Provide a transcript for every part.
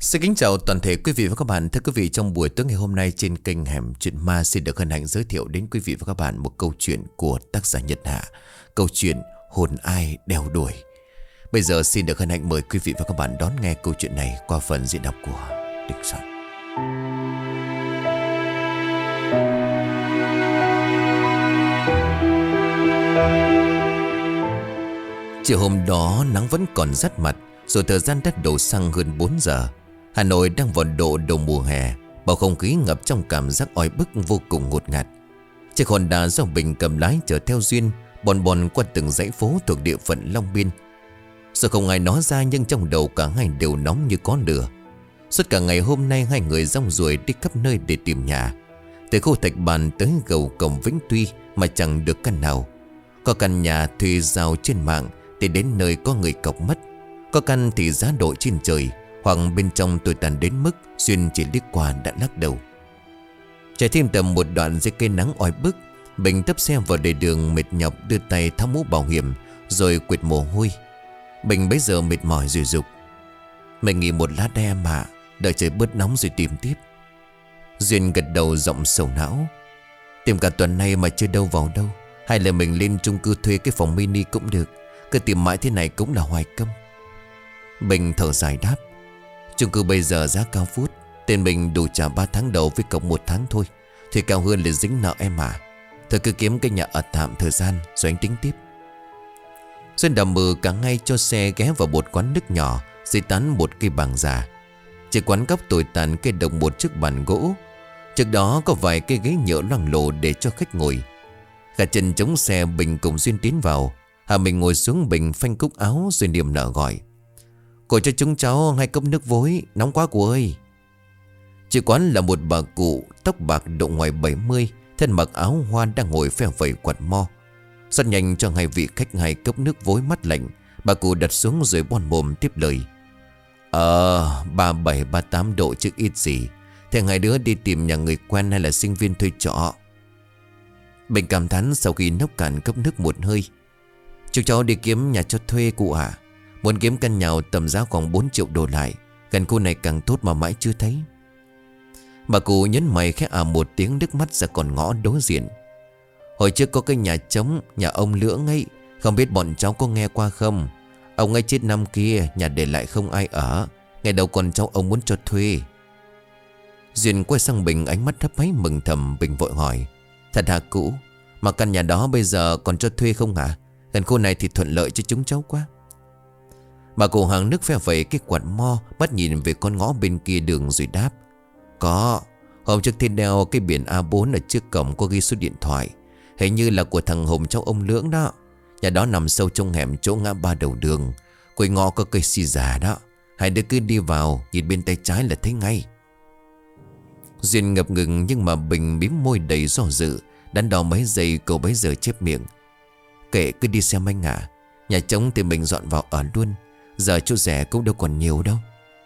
Xin kính chào toàn thể quý vị và các bạn. Thưa quý vị, trong buổi tối ngày hôm nay trên kênh Hẻm Chuyện Ma xin được hân hạnh giới thiệu đến quý vị và các bạn một câu chuyện của tác giả Nhật Hạ. Câu chuyện Hồn Ai Đeo Đuổi. Bây giờ xin được hân hạnh mời quý vị và các bạn đón nghe câu chuyện này qua phần diễn đọc của Địch Soạn. Chiều hôm đó nắng vẫn còn rát mặt, rồi thời gian đã đổ sang hơn 4 giờ. Hà Nội đang vào độ đầu mùa hè, bầu không khí ngập trong cảm giác oi bức vô cùng ngột ngạt. Chiếc Honda do Bình cầm lái chở theo Duyên bon bon qua từng dãy phố thuộc địa phận Long Biên. Dù không ai nói ra nhưng trong đầu cả hai đều nóng như có lửa. Suốt cả ngày hôm nay hai người rong ruổi đi khắp nơi để tìm nhà, từ khu Thạch Bàn tới gầu cổng Vĩnh Tuy mà chẳng được căn nào. Có căn nhà thuê giao trên mạng thì đến nơi có người cọc mất, có căn thì giá độ trên trời, hoặc bên trong tôi tàn đến mức Duyên chỉ liếc qua đã lắc đầu. Chạy thêm tầm một đoạn dưới cây nắng oi bức, Bình tấp xe vào lề đường mệt nhọc đưa tay tháo mũ bảo hiểm rồi quệt mồ hôi. Bình bấy giờ mệt mỏi rồi dục: "Mình nghỉ một lát đây em ạ, đợi trời bớt nóng rồi tìm tiếp." Duyên gật đầu giọng sầu não: "Tìm cả tuần nay mà chưa đâu vào đâu. Hay là mình lên chung cư thuê cái phòng mini cũng được, cứ tìm mãi thế này cũng là hoài công." Bình thở dài đáp: "Chung cư bây giờ giá cao phút, tiền mình đủ trả 3 tháng đầu với cộng 1 tháng thôi, thì cao hơn là dính nợ em à. Thôi cứ kiếm cái nhà ở tạm thời gian rồi anh tính tiếp." Xuân đầm mừ cả ngay cho xe ghé vào một quán nước nhỏ dưới tán một cây bàng già. Trên quán góc tồi tàn cây đồng một chiếc bàn gỗ, trước đó có vài cây ghế nhựa loang lổ để cho khách ngồi. Cả chân chống xe, Bình cùng Duyên tiến vào. Hà mình ngồi xuống, Bình phanh cúc áo rồi niềm nở gọi: "Cô cho chúng cháu 2 cốc nước vối, nóng quá cô ơi." Chị quán là một bà cụ tóc bạc độ ngoài 70, thân mặc áo hoa đang ngồi phe phẩy quạt mo. Rất nhanh cho hai vị khách 2 cốc nước vối mát lạnh. Bà cụ đặt xuống rồi bon mồm tiếp lời: 37 38 độ chứ ít gì. Thế hai đứa đi tìm nhà người quen hay là sinh viên thuê trọ?" Bình cảm thán sau khi nốc cạn cốc nước một hơi: "Chúng cháu đi kiếm nhà cho thuê cụ ạ. Muốn kiếm căn nhà tầm giá khoảng 4 triệu đổ lại, gần khu này càng tốt mà mãi chưa thấy." Bà cụ nhấn mày khẽ một tiếng, nước mắt ra còn ngõ đối diện: "Hồi trước có cái nhà trống, nhà ông Lưỡng ấy, không biết bọn cháu có nghe qua không? Ông ấy chết năm kia, nhà để lại không ai ở. Ngày đầu còn cháu ông muốn cho thuê." Duyên quay sang Bình, ánh mắt thấp máy mừng thầm. Bình vội hỏi: "Thật hả cụ? Mà căn nhà đó bây giờ còn cho thuê không hả? Gần khu này thì thuận lợi cho chúng cháu quá." Bà cụ hàng nước phe phẩy cái quạt mo, mắt nhìn về con ngõ bên kia đường rồi đáp: "Có. Hôm trước thì đeo cái biển A4 ở trước cổng có ghi số điện thoại. Hình như là của thằng Hùng cháu ông Lưỡng đó. Nhà đó nằm sâu trong hẻm chỗ ngã ba đầu đường. Cuối ngõ có cây xì già đó. Hai đứa cứ đi vào, nhìn bên tay trái là thấy ngay." Duyên ngập ngừng nhưng mà Bình mím môi đầy do dự. Đắn đo mấy giây cậu bấy giờ chép miệng: "Kệ, cứ đi xem anh ạ. Nhà trống thì mình dọn vào ở luôn. Giờ chỗ rẻ cũng đâu còn nhiều đâu."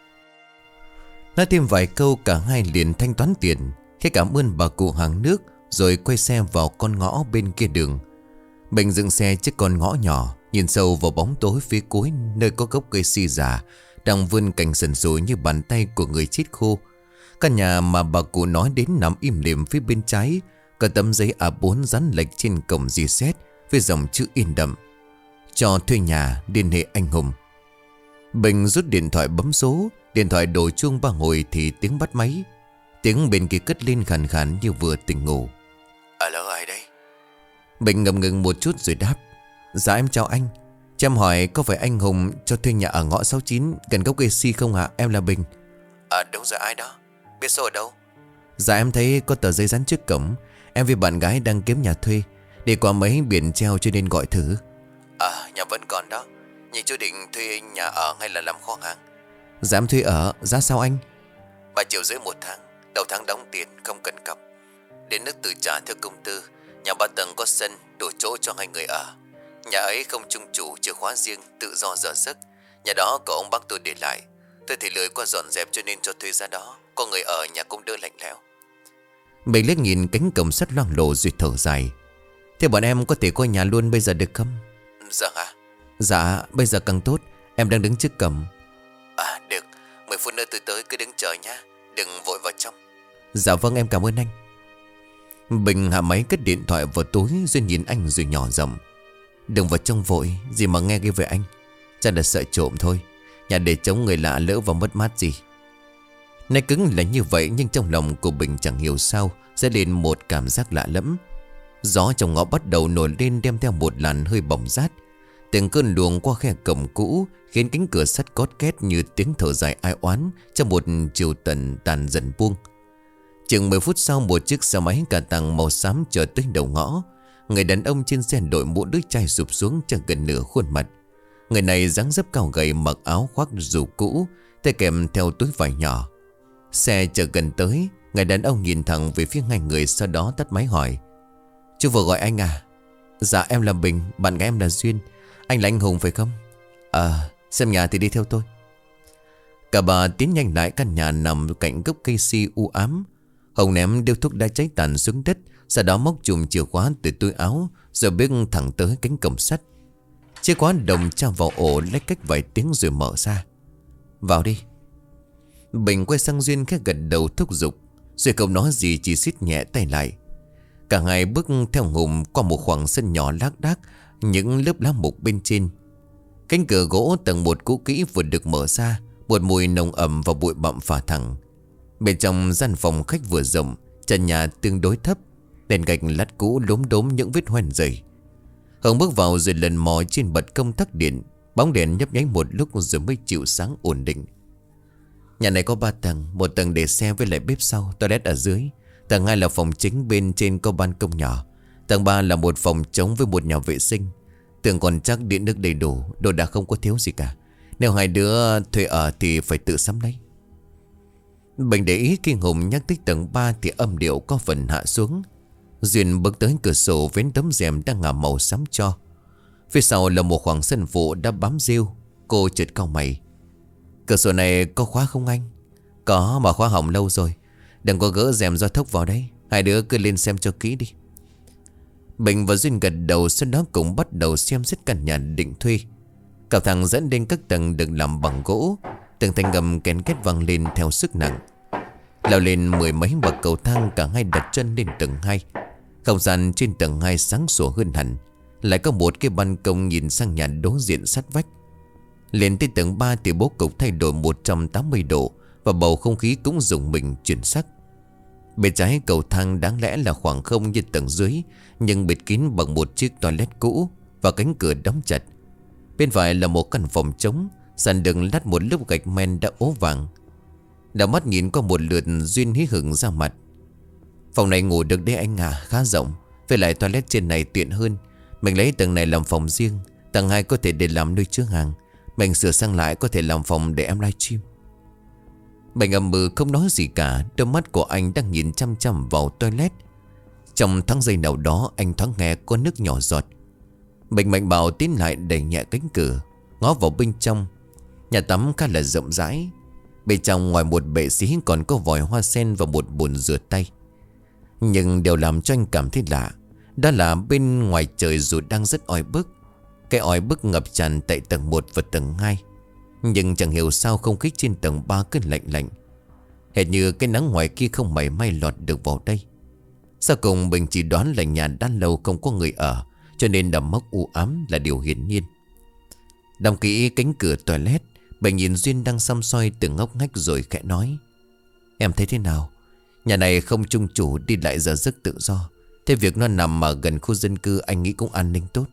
Nói thêm vài câu, cả hai liền thanh toán tiền, khi cảm ơn bà cụ hàng nước rồi quay xe vào con ngõ bên kia đường. Bình dừng xe trước con ngõ nhỏ, nhìn sâu vào bóng tối phía cuối, nơi có gốc cây si già đang vươn cành sần sùi như bàn tay của người chết khô. Căn nhà mà bà cụ nói đến nằm im lìm phía bên trái, có tấm giấy A4 dán lệch trên cổng dì xét với dòng chữ in đậm: "Cho thuê nhà, liên hệ anh Hùng." Bình rút điện thoại bấm số. Điện thoại đổ chuông 3 hồi thì tiếng bắt máy. Tiếng bên kia cất lên khàn khàn như vừa tỉnh ngủ: "Alo, ai đấy?" Bình ngập ngừng một chút rồi đáp: "Dạ em chào anh. Cho em hỏi có phải anh Hùng cho thuê nhà ở ngõ 69 gần gốc cây si không ạ? Em là Bình." Đúng rồi, ai đó? Biết số ở đâu?" "Dạ em thấy có tờ giấy dán trước cổng. Em với bạn gái đang kiếm nhà thuê, đi qua mấy biển treo cho nên gọi thử." Nhà vẫn còn đó. Nhưng chú định thuê nhà ở hay là làm kho hàng?" "Dạ em thuê ở. Giá sao anh?" 3,5 triệu 1 tháng. Đầu tháng đóng tiền, không cần cọc. Đến nước tự trả theo công tư. Nhà 3 tầng có sân, đủ chỗ cho 2 người ở. Nhà ấy không chung chủ, chìa khóa riêng, tự do giờ giấc. Nhà đó có ông bác tôi để lại. Tôi thì lười qua dọn dẹp cho nên cho thuê ra đó. Có người ở nhà cũng đỡ lạnh lẽo." Bình liếc nhìn cánh cổng sắt loang lổ rồi thở dài: "Thế bọn em có thể qua nhà luôn bây giờ được không?" "Dạ hả?" "Dạ bây giờ càng tốt. Em đang đứng trước cổng." Được. 10 phút nữa tôi tới, cứ đứng chờ nhá, đừng vội vào trong. Dạ vâng, em cảm ơn anh. Bình hạ máy cất điện thoại vào túi, Duyên nhìn anh rồi nhỏ giọng: đừng vào trong vội, gì mà nghe cái về anh. Chắc là sợ trộm thôi, nhà để chống người lạ lỡ vào mất mát gì. Nói cứng là như vậy, nhưng trong lòng của Bình chẳng hiểu sao sẽ lên một cảm giác lạ lẫm. Gió trong ngõ bắt đầu nổi lên, đem theo một làn hơi bỏng rát. Từng cơn luồng qua khe cổng cũ khiến cánh cửa sắt cót két như tiếng thở dài ai oán trong một chiều tàn dần buông. Chừng 10 phút sau, một chiếc xe máy cà tàng màu xám chở tới đầu ngõ. Người đàn ông trên xe đội mũ đứa chai sụp xuống chẳng gần nửa khuôn mặt. Người này dáng dấp cao gầy, mặc áo khoác dù cũ, tay kèm theo túi vải nhỏ. Xe chở gần tới, người đàn ông nhìn thẳng về phía hai người, sau đó tắt máy hỏi: chú vừa gọi anh à? Dạ em là Bình, bạn gái em là Duyên. Anh là anh Hùng phải không? Xem nhà thì đi theo tôi. Cả bà tiến nhanh lại căn nhà nằm cạnh gốc cây si u ám. Hùng ném điếu thuốc đã cháy tàn xuống đất, sau đó móc chùm chìa khóa từ túi áo, rồi bước thẳng tới cánh cổng sắt. Chìa khóa đồng tra vào ổ, lách cách vài tiếng rồi mở ra. Vào đi. Bình quay sang Duyên khẽ gật đầu thúc giục, rồi không nói gì, chỉ siết nhẹ tay lại. Cả hai bước theo Hùng qua một khoảng sân nhỏ lác đác, những lớp lá mục bên trên. Cánh cửa gỗ tầng 1 cũ kỹ vừa được mở ra, một mùi nồng ẩm và bụi bặm phả thẳng. Bên trong gian phòng khách vừa rộng, trần nhà tương đối thấp, đèn gạch lát cũ lốm đốm những vết hoen dày. Hùng bước vào rồi lần mò trên bật công tắc điện. Bóng đèn nhấp nháy một lúc rồi mới chịu sáng ổn định. Nhà này có 3 tầng, một tầng để xe với lại bếp sau, toilet ở dưới. Tầng 2 là phòng chính, bên trên có ban công nhỏ. Tầng 3 là một phòng trống với một nhà vệ sinh. Tường còn chắc, điện nước đầy đủ, đồ đạc không có thiếu gì cả. Nếu hai đứa thuê ở thì phải tự sắm lấy. Bình để ý khi Hùng nhắc tới tầng 3 thì âm điệu có phần hạ xuống. Duyên bước tới cửa sổ vén tấm rèm đang ngả màu xám cho. Phía sau là một khoảng sân phụ đã bám rêu. Cô chợt cau mày: cửa sổ này có khóa không anh? Có, mà khóa hỏng lâu rồi. Đừng có gỡ rèm do thốc vào đấy. Hai đứa cứ lên xem cho kỹ đi. Bình và Duyên gật đầu, sau đó cũng bắt đầu xem xét căn nhà định thuê. Cả thang dẫn lên các tầng được làm bằng gỗ. Từng thanh ngầm kén két vang lên theo sức nặng. Leo lên 10 mấy bậc cầu thang, cả hai đặt chân lên tầng 2. Không gian trên tầng 2 sáng sủa hơn hẳn. Lại có một cái ban công nhìn sang nhà đối diện sát vách. Lên tới tầng 3 thì bố cục thay đổi 180 độ, và bầu không khí cũng rùng mình chuyển sắc. Bên trái cầu thang đáng lẽ là khoảng không như tầng dưới, nhưng bịt kín bằng một chiếc toilet cũ và cánh cửa đóng chặt. Bên phải là một căn phòng trống, sàn đừng lát một lớp gạch men đã ố vàng. Đảo mắt nhìn qua một lượt, Duyên hí hửng ra mặt: phòng này ngủ được đấy anh à, khá rộng. Với lại toilet trên này tiện hơn. Mình lấy tầng này làm phòng riêng, tầng 2 có thể để làm nơi chứa hàng. Mình sửa sang lại có thể làm phòng để em livestream. Bình ậm ừ không nói gì cả. Đôi mắt của anh đang nhìn chăm chăm vào toilet. Trong thoáng giây nào đó, anh thoáng nghe có nước nhỏ giọt. Bình mạnh bạo tiến lại, đẩy nhẹ cánh cửa, ngó vào bên trong. Nhà tắm khá là rộng rãi. Bên trong ngoài một bệ xí còn có vòi hoa sen và một bồn rửa tay. Nhưng điều làm cho anh cảm thấy lạ, đó là bên ngoài trời dù đang rất oi bức, cái oi bức ngập tràn tại tầng 1 và tầng 2. Nhưng chẳng hiểu sao không khí trên tầng 3 cứ lạnh lạnh, hệt như cái nắng ngoài kia không mảy may lọt được vào đây. Sau cùng Bình chỉ đoán là nhà đã lâu không có người ở, cho nên đầm mốc u ám là điều hiển nhiên. Đóng kỹ cánh cửa toilet, Bình nhìn Duyên đang xăm soi từng ngóc ngách rồi khẽ nói: em thấy thế nào? Nhà này không chung chủ, đi lại giờ giấc tự do. Thế việc nó nằm ở gần khu dân cư, anh nghĩ cũng an ninh tốt.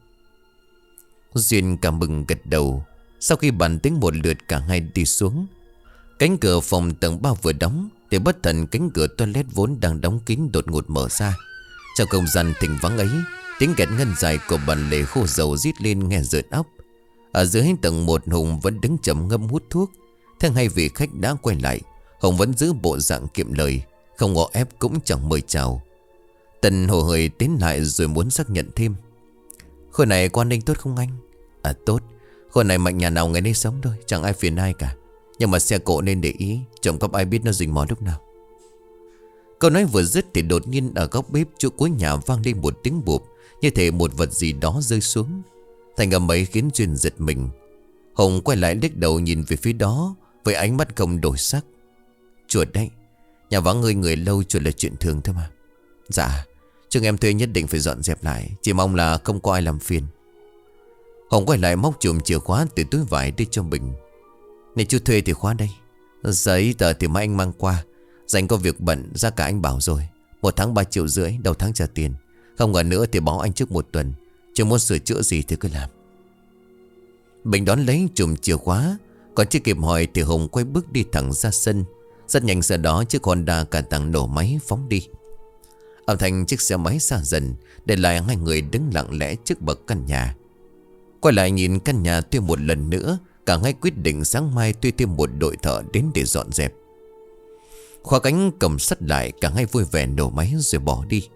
Duyên cảm mừng gật đầu. Sau khi bàn tính một lượt, cả hai đi xuống. Cánh cửa phòng tầng 3 vừa đóng thì bất thần cánh cửa toilet vốn đang đóng kín đột ngột mở ra. Trong không gian thình vắng ấy, tiếng kẹt ngân dài của bàn lề khô dầu rít lên nghe rợn óc. Ở dưới tầng 1, Hùng vẫn đứng trầm ngâm hút thuốc. Thế hai vị khách đã quay lại, Hùng vẫn giữ bộ dạng kiệm lời, không ngỏ ép cũng chẳng mời chào. Tần hồ hởi tiến lại rồi muốn xác nhận thêm: khu này có an ninh tốt không anh? À tốt, khu này mạnh nhà nào người nấy sống thôi, chẳng ai phiền ai cả. Nhưng mà xe cộ nên để ý, trộm cắp ai biết nó rình mò lúc nào. Câu nói vừa dứt thì đột nhiên ở góc bếp chỗ cuối nhà vang lên một tiếng bụp, như thể một vật gì đó rơi xuống. Thành âm ấy khiến Duyên giật mình. Hùng quay lại liếc đầu nhìn về phía đó, với ánh mắt không đổi sắc. Chuột đấy, nhà vắng người lâu chuột là chuyện thường thôi mà. Dạ, chúng em thuê nhất định phải dọn dẹp lại, chỉ mong là không có ai làm phiền. Hồng quay lại móc chùm chìa khóa từ túi vải đưa cho Bình. Này chú thuê thì khóa đây, giấy tờ thì mai anh mang qua. Dành có việc bận, giá cả anh bảo rồi. 1 tháng 3,5 triệu, đầu tháng trả tiền. Không ngờ nữa thì báo anh trước 1 tuần. Chứ muốn sửa chữa gì thì cứ làm. Bình đón lấy chùm chìa khóa. Còn chưa kịp hỏi thì Hùng quay bước đi thẳng ra sân. Rất nhanh sau đó chiếc Honda cả tàng nổ máy phóng đi. Âm thanh chiếc xe máy xa dần, để lại hai người đứng lặng lẽ trước bậc căn nhà. Quay lại nhìn căn nhà thêm một lần nữa, cả hai quyết định sáng mai thuê thêm một đội thợ đến để dọn dẹp. Khóa cánh cầm sắt lại, cả hai vui vẻ nổ máy rồi bỏ đi.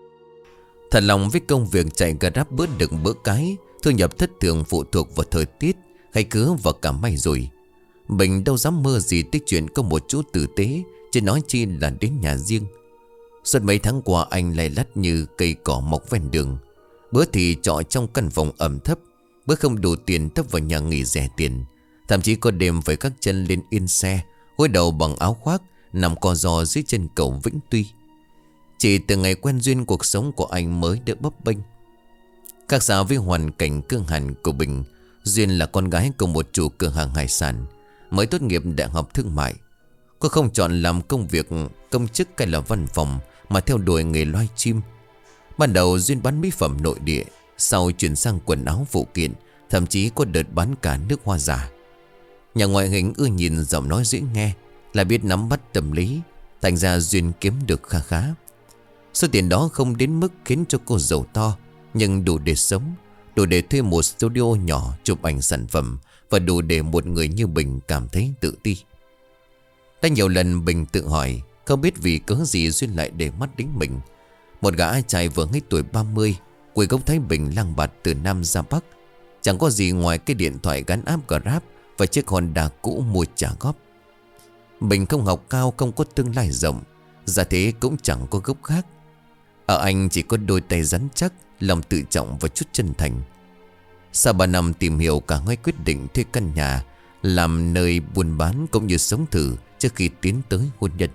Thật lòng với công việc chạy Grab bữa đựng bữa cái, thu nhập thất thường phụ thuộc vào thời tiết, hay cứ vào cả may rồi. Bình đâu dám mơ gì tới chuyện có một chút tử tế, chứ nói chi là đến nhà riêng. Suốt mấy tháng qua anh lay lắt như cây cỏ mọc ven đường. Bữa thì trọ trong căn phòng ẩm thấp, bữa không đủ tiền thấp vào nhà nghỉ rẻ tiền. Thậm chí có đêm phải gác chân lên yên xe, gối đầu bằng áo khoác, nằm co ro dưới chân cầu Vĩnh Tuy. Chỉ từ ngày quen duyên, cuộc sống của anh mới đỡ bấp bênh. Khác xa với hoàn cảnh cương hàn của Bình, Duyên là con gái của một chủ cửa hàng hải sản, mới tốt nghiệp đại học thương mại. Cô không chọn làm công việc công chức hay là văn phòng, mà theo đuổi nghề loay chim. Ban đầu Duyên bán mỹ phẩm nội địa, sau chuyển sang quần áo phụ kiện, thậm chí có đợt bán cả nước hoa giả. Nhà ngoại hình ưa nhìn, giọng nói dễ nghe, là biết nắm bắt tâm lý, thành ra Duyên kiếm được khá khá. Số tiền đó không đến mức khiến cho cô giàu to, nhưng đủ để sống, đủ để thuê một studio nhỏ chụp ảnh sản phẩm, và đủ để một người như Bình cảm thấy tự ti. Đã nhiều lần Bình tự hỏi, không biết vì cớ gì Duyên lại để mắt đến mình. Một gã trai vừa hết tuổi 30, quê gốc Thái Bình, lang bạt từ Nam ra Bắc, chẳng có gì ngoài cái điện thoại gắn app Grab và chiếc Honda cũ mua trả góp. Bình không học cao, không có tương lai rộng, ra thế cũng chẳng có gốc khác. Ở anh chỉ có đôi tay rắn chắc, lòng tự trọng và chút chân thành. Sau 3 năm tìm hiểu, cả hai quyết định thuê căn nhà làm nơi buôn bán cũng như sống thử trước khi tiến tới hôn nhân.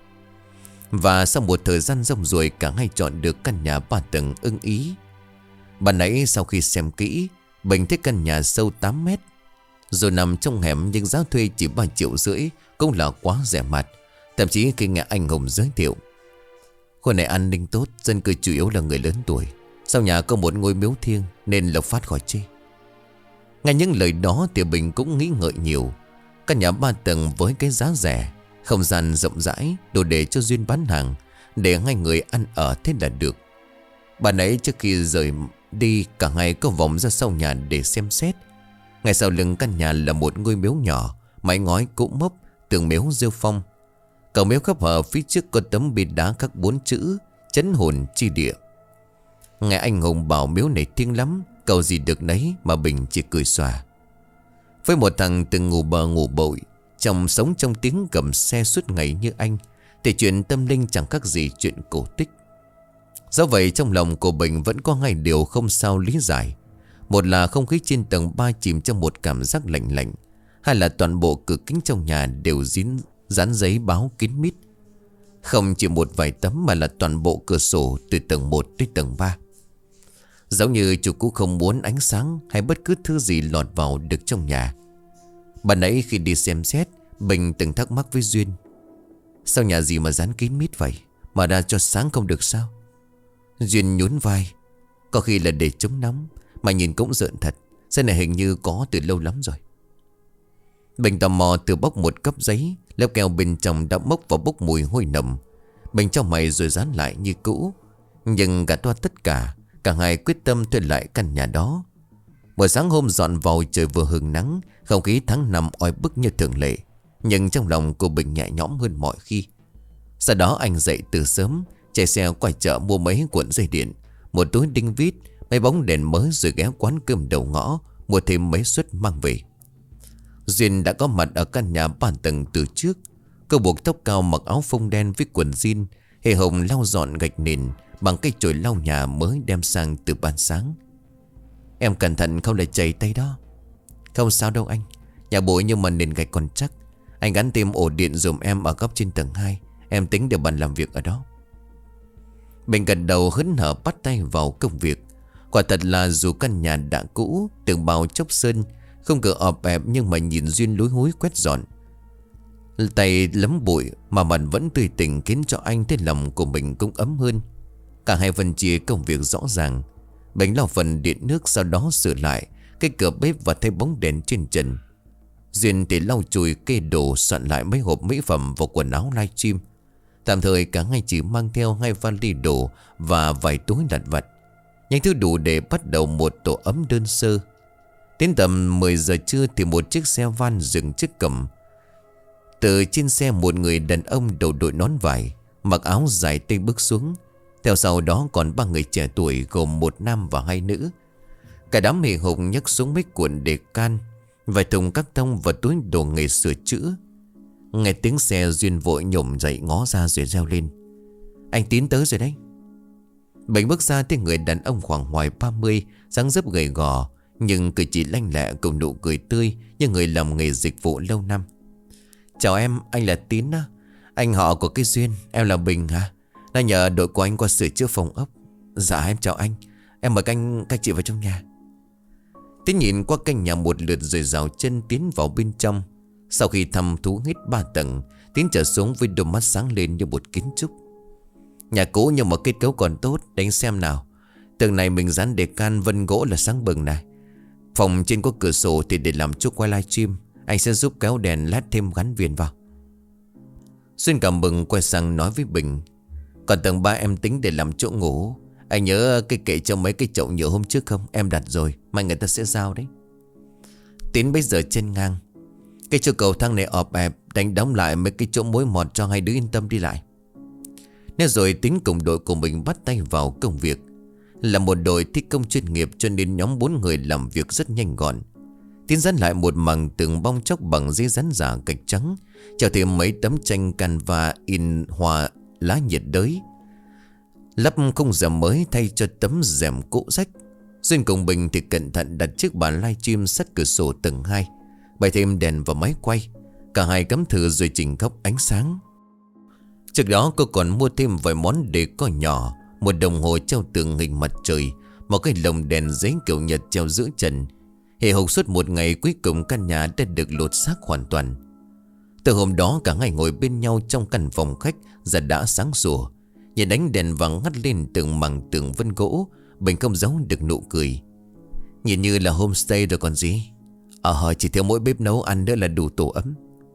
Và sau một thời gian rong ruổi, cả hai chọn được căn nhà 3 tầng ưng ý. Ban nãy sau khi xem kỹ, Bình thấy căn nhà sâu 8 mét, rồi nằm trong hẻm, nhưng giá thuê chỉ 3,5 triệu cũng là quá rẻ mạt. Thậm chí khi nghe anh Hùng giới thiệu, khu này an ninh tốt, dân cư chủ yếu là người lớn tuổi, sau nhà có một ngôi miếu thiêng nên lộc phát khỏi chê. Nghe những lời đó thì Bình cũng nghĩ ngợi nhiều. Căn nhà 3 tầng với cái giá rẻ, không gian rộng rãi, đủ để cho Duyên bán hàng, để hai người ăn ở thế là được. Bà nãy trước khi rời đi, cả hai có vòng ra sau nhà để xem xét. Ngay sau lưng căn nhà là một ngôi miếu nhỏ, mái ngói cũ mốc, tường miếu rêu phong. Cầu miếu khắp hở phía trước có tấm bia đá khắc 4 chữ trấn hồn chi địa. Nghe anh Hùng bảo miếu này thiêng lắm, cầu gì được nấy, mà Bình chỉ cười xòa. Với một thằng từng ngủ bờ ngủ bội, chồng sống trong tiếng cầm xe suốt ngày như anh, thì chuyện tâm linh chẳng khác gì chuyện cổ tích. Do vậy trong lòng của Bình vẫn có hai điều không sao lý giải. Một là không khí trên tầng 3 chìm trong một cảm giác lạnh lạnh. Hai là toàn bộ cửa kính trong nhà đều dán giấy báo kín mít. Không chỉ một vài tấm mà là toàn bộ cửa sổ từ tầng 1 đến tầng 3. Giống như chủ cũ không muốn ánh sáng hay bất cứ thứ gì lọt vào được trong nhà. Ban nãy khi đi xem xét, Bình từng thắc mắc với Duyên, sao nhà gì mà dán kín mít vậy, mà ra cho sáng không được sao? Duyên nhún vai, có khi là để chống nóng, mà nhìn cũng rợn thật. Xe này hình như có từ lâu lắm rồi. Bình tò mò từ bóc một cấp giấy, lớp keo bên trong đã mốc và bốc mùi hôi nồng. Bình trong mày rồi dán lại như cũ. Nhưng gạt qua tất cả, cả hai quyết tâm thuê lại căn nhà đó. Buổi sáng hôm dọn vào, trời vừa hừng nắng, không khí tháng 5 oi bức như thường lệ. Nhưng trong lòng cô Bình nhẹ nhõm hơn mọi khi. Sau đó anh dậy từ sớm, chạy xe quay chợ mua mấy cuộn dây điện, một túi đinh vít, mấy bóng đèn mới, rồi ghé quán cơm đầu ngõ mua thêm mấy suất mang về. Duyên đã có mặt ở căn nhà 3 tầng từ trước. Cô buộc tóc cao, mặc áo phông đen với quần jean, hề hồng lau dọn gạch nền bằng cái chổi lau nhà mới đem sang từ ban sáng. Em cẩn thận không lại chảy tay đó. Không sao đâu anh, nhà bụi nhưng mà nền gạch còn chắc. Anh gắn thêm ổ điện dùm em ở góc trên tầng 2. Em tính để bàn làm việc ở đó. Bình gật đầu hớn hở bắt tay vào công việc. Quả thật là dù căn nhà đã cũ, tường bao chốc sơn, không cửa ọp ẹp, nhưng mà nhìn Duyên lúi húi quét dọn, tay lấm bụi mà mặt vẫn tươi tỉnh, khiến cho anh thấy lòng của mình cũng ấm hơn. Cả hai phân chia công việc rõ ràng. Bình lau phần điện nước, sau đó sửa lại cái cửa bếp và thay bóng đèn trên trần. Duyên thì lau chùi kê đồ, soạn lại mấy hộp mỹ phẩm và quần áo livestream. Tạm thời cả hai chỉ mang theo 2 vali đồ và vài túi lặt vặt, những thứ đủ để bắt đầu một tổ ấm đơn sơ. Đến tầm 10 giờ trưa thì một chiếc xe van dừng trước cổng. Từ trên xe một người đàn ông đầu đội nón vải, mặc áo dài tây bước xuống. Theo sau đó còn 3 người trẻ tuổi gồm 1 nam và 2 nữ. Cả đám hì hục nhấc xuống mấy cuộn để can, vài thùng các tông và túi đồ nghề sửa chữa. Nghe tiếng xe, Duyên vội nhổm dậy ngó ra rồi reo lên: "Anh Tín tới rồi đấy." Bình bước ra thấy người đàn ông khoảng ngoài 30, dáng dấp gầy gò, nhưng cử chỉ lanh lẹ cùng nụ cười tươi như người làm nghề dịch vụ lâu năm. "Chào em, anh là Tín á. Anh họ của cái Duyên, em là Bình hả? Đã nhờ đội của anh qua sửa chữa phòng ốc." "Dạ em chào anh. Em mời các chị vào trong nhà." Tín nhìn qua căn nhà một lượt rồi rào chân tiến vào bên trong. Sau khi thăm thú hết 3 tầng, Tín trở xuống với đôi mắt sáng lên như một kiến trúc. Nhà cũ nhưng mà kết cấu còn tốt. Đánh xem nào. Tường này mình dán đề can vân gỗ là sáng bừng này. Phòng trên có cửa sổ thì để làm chỗ quay livestream. Anh sẽ giúp kéo đèn led thêm gắn viền vào. Xuyên cảm mừng quay sang nói với Bình: "Còn tầng 3 em tính để làm chỗ ngủ. Anh nhớ cái kệ cho mấy cái chậu nhựa hôm trước không? Em đặt rồi, mai người ta sẽ giao đấy." Tín bây giờ chân ngang: "Cái chỗ cầu thang này ọp ẹp, đánh đóng lại mấy cái chỗ mối mọt cho hai đứa yên tâm đi lại." Nên rồi Tín cùng đội của mình bắt tay vào công việc. Là một đội thi công chuyên nghiệp cho nên nhóm 4 người làm việc rất nhanh gọn. Tín dán lại một mảng tường bong chóc bằng giấy dán giả gạch trắng, treo thêm mấy tấm tranh canva in hoa lá nhiệt đới, lắp khung rèm mới thay cho tấm rèm cũ rách. Duyên cùng Bình thì cẩn thận đặt chiếc bàn livestream sát cửa sổ tầng 2, bày thêm đèn và máy quay. Cả hai cắm thử rồi chỉnh góc ánh sáng. Trước đó cô còn mua thêm vài món decor nhỏ, một đồng hồ treo tường hình mặt trời, một cái lồng đèn giấy kiểu Nhật treo giữa trần. Hề hục suốt một ngày, cuối cùng căn nhà đã được lột xác hoàn toàn. Từ hôm đó cả ngày ngồi bên nhau trong căn phòng khách giờ đã sáng sủa. Nhìn ánh đèn vàng ngắt lên từng mảng tường vân gỗ, Bình không giấu được nụ cười. Nhìn như là homestay rồi còn gì. Chỉ thiếu mỗi bếp nấu ăn nữa là đủ tổ ấm.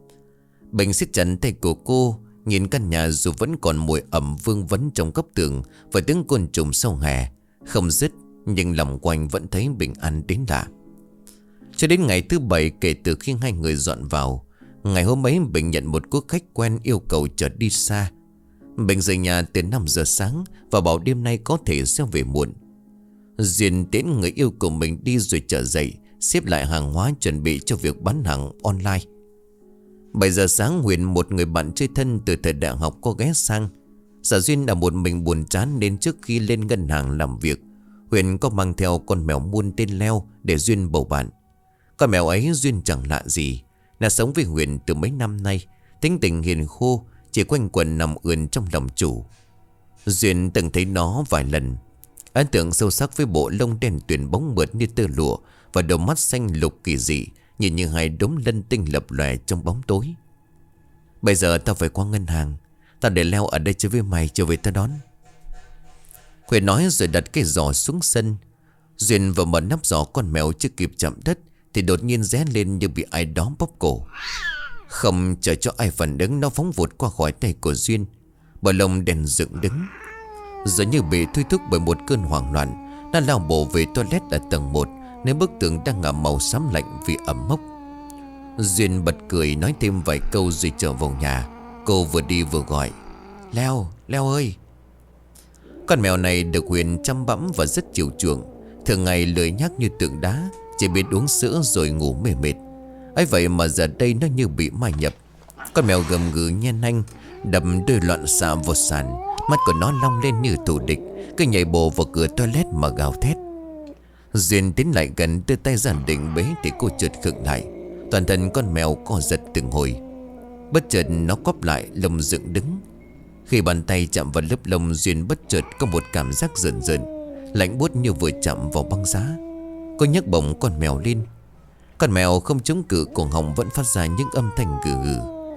Bình siết chặt tay của cô, nhìn căn nhà dù vẫn còn mùi ẩm vương vấn trong góc tường và tiếng côn trùng sau hè không dứt, nhưng lòng quanh vẫn thấy bình an đến lạ. Cho đến ngày thứ 7 kể từ khi hai người dọn vào, ngày hôm ấy Bình nhận một cuộc khách quen yêu cầu chở đi xa. Bình rời nhà từ 5 giờ sáng và bảo đêm nay có thể sẽ về muộn. Duyên tiễn người yêu của mình đi rồi trở dậy, xếp lại hàng hóa chuẩn bị cho việc bán hàng online. 7 giờ sáng Huyền, một người bạn chơi thân từ thời đại học, có ghé sang. Giả Duyên là một mình buồn chán nên trước khi lên ngân hàng làm việc, Huyền có mang theo con mèo muôn tên Leo để Duyên bầu bạn. Con mèo ấy Duyên chẳng lạ gì, nó sống với Huyền từ mấy năm nay, tính tình hiền khô, chỉ quanh quẩn nằm ườn trong lòng chủ. Duyên từng thấy nó vài lần, ấn tượng sâu sắc với bộ lông đen tuyền bóng mượt như tơ lụa và đôi mắt xanh lục kỳ dị, nhìn như hai đốm lân tinh lập lòe trong bóng tối. "Bây giờ tao phải qua ngân hàng, tao để Leo ở đây chơi với mày, chiều về tao đón." Huyền nói rồi đặt cái giỏ xuống sân. Duyên vừa mở nắp giỏ, con mèo chưa kịp chạm đất thì đột nhiên ré lên như bị ai đó bóp cổ. Không chờ cho ai phản ứng, nó phóng vụt qua khỏi tay của Duyên, bờ lông đèn dựng đứng. Rồi như bị thôi thúc bởi một cơn hoảng loạn, nó lao bộ về toilet ở tầng 1, nơi bức tường đang ngả màu xám lạnh vì ẩm mốc. Duyên bật cười nói thêm vài câu rồi trở vào nhà. Cô vừa đi vừa gọi: "Leo, Leo ơi." Con mèo này được Huyền chăm bẵm và rất chiều chuộng. Thường ngày lười nhác như tượng đá, chỉ biết uống sữa rồi ngủ mê mệt. Ấy vậy mà giờ đây nó như bị mai nhập. Con mèo gầm gừ nhen nanh, đầm đôi loạn xạ vào sàn. Mắt của nó long lên như thù địch, cứ nhảy bổ vào cửa toilet mà gào thét. Duyên tiến lại gần đưa tay ra định bế thì cô chợt khựng lại. Toàn thân con mèo co giật từng hồi. Bất chợt nó cóp lại, lông dựng đứng. Khi bàn tay chạm vào lớp lông, Duyên bất chợt có một cảm giác rợn rợn, lạnh buốt như vừa chạm vào băng giá. Cô nhấc bổng con mèo lên. Con mèo không chống cự, cổ họng vẫn phát ra những âm thanh gừ gừ.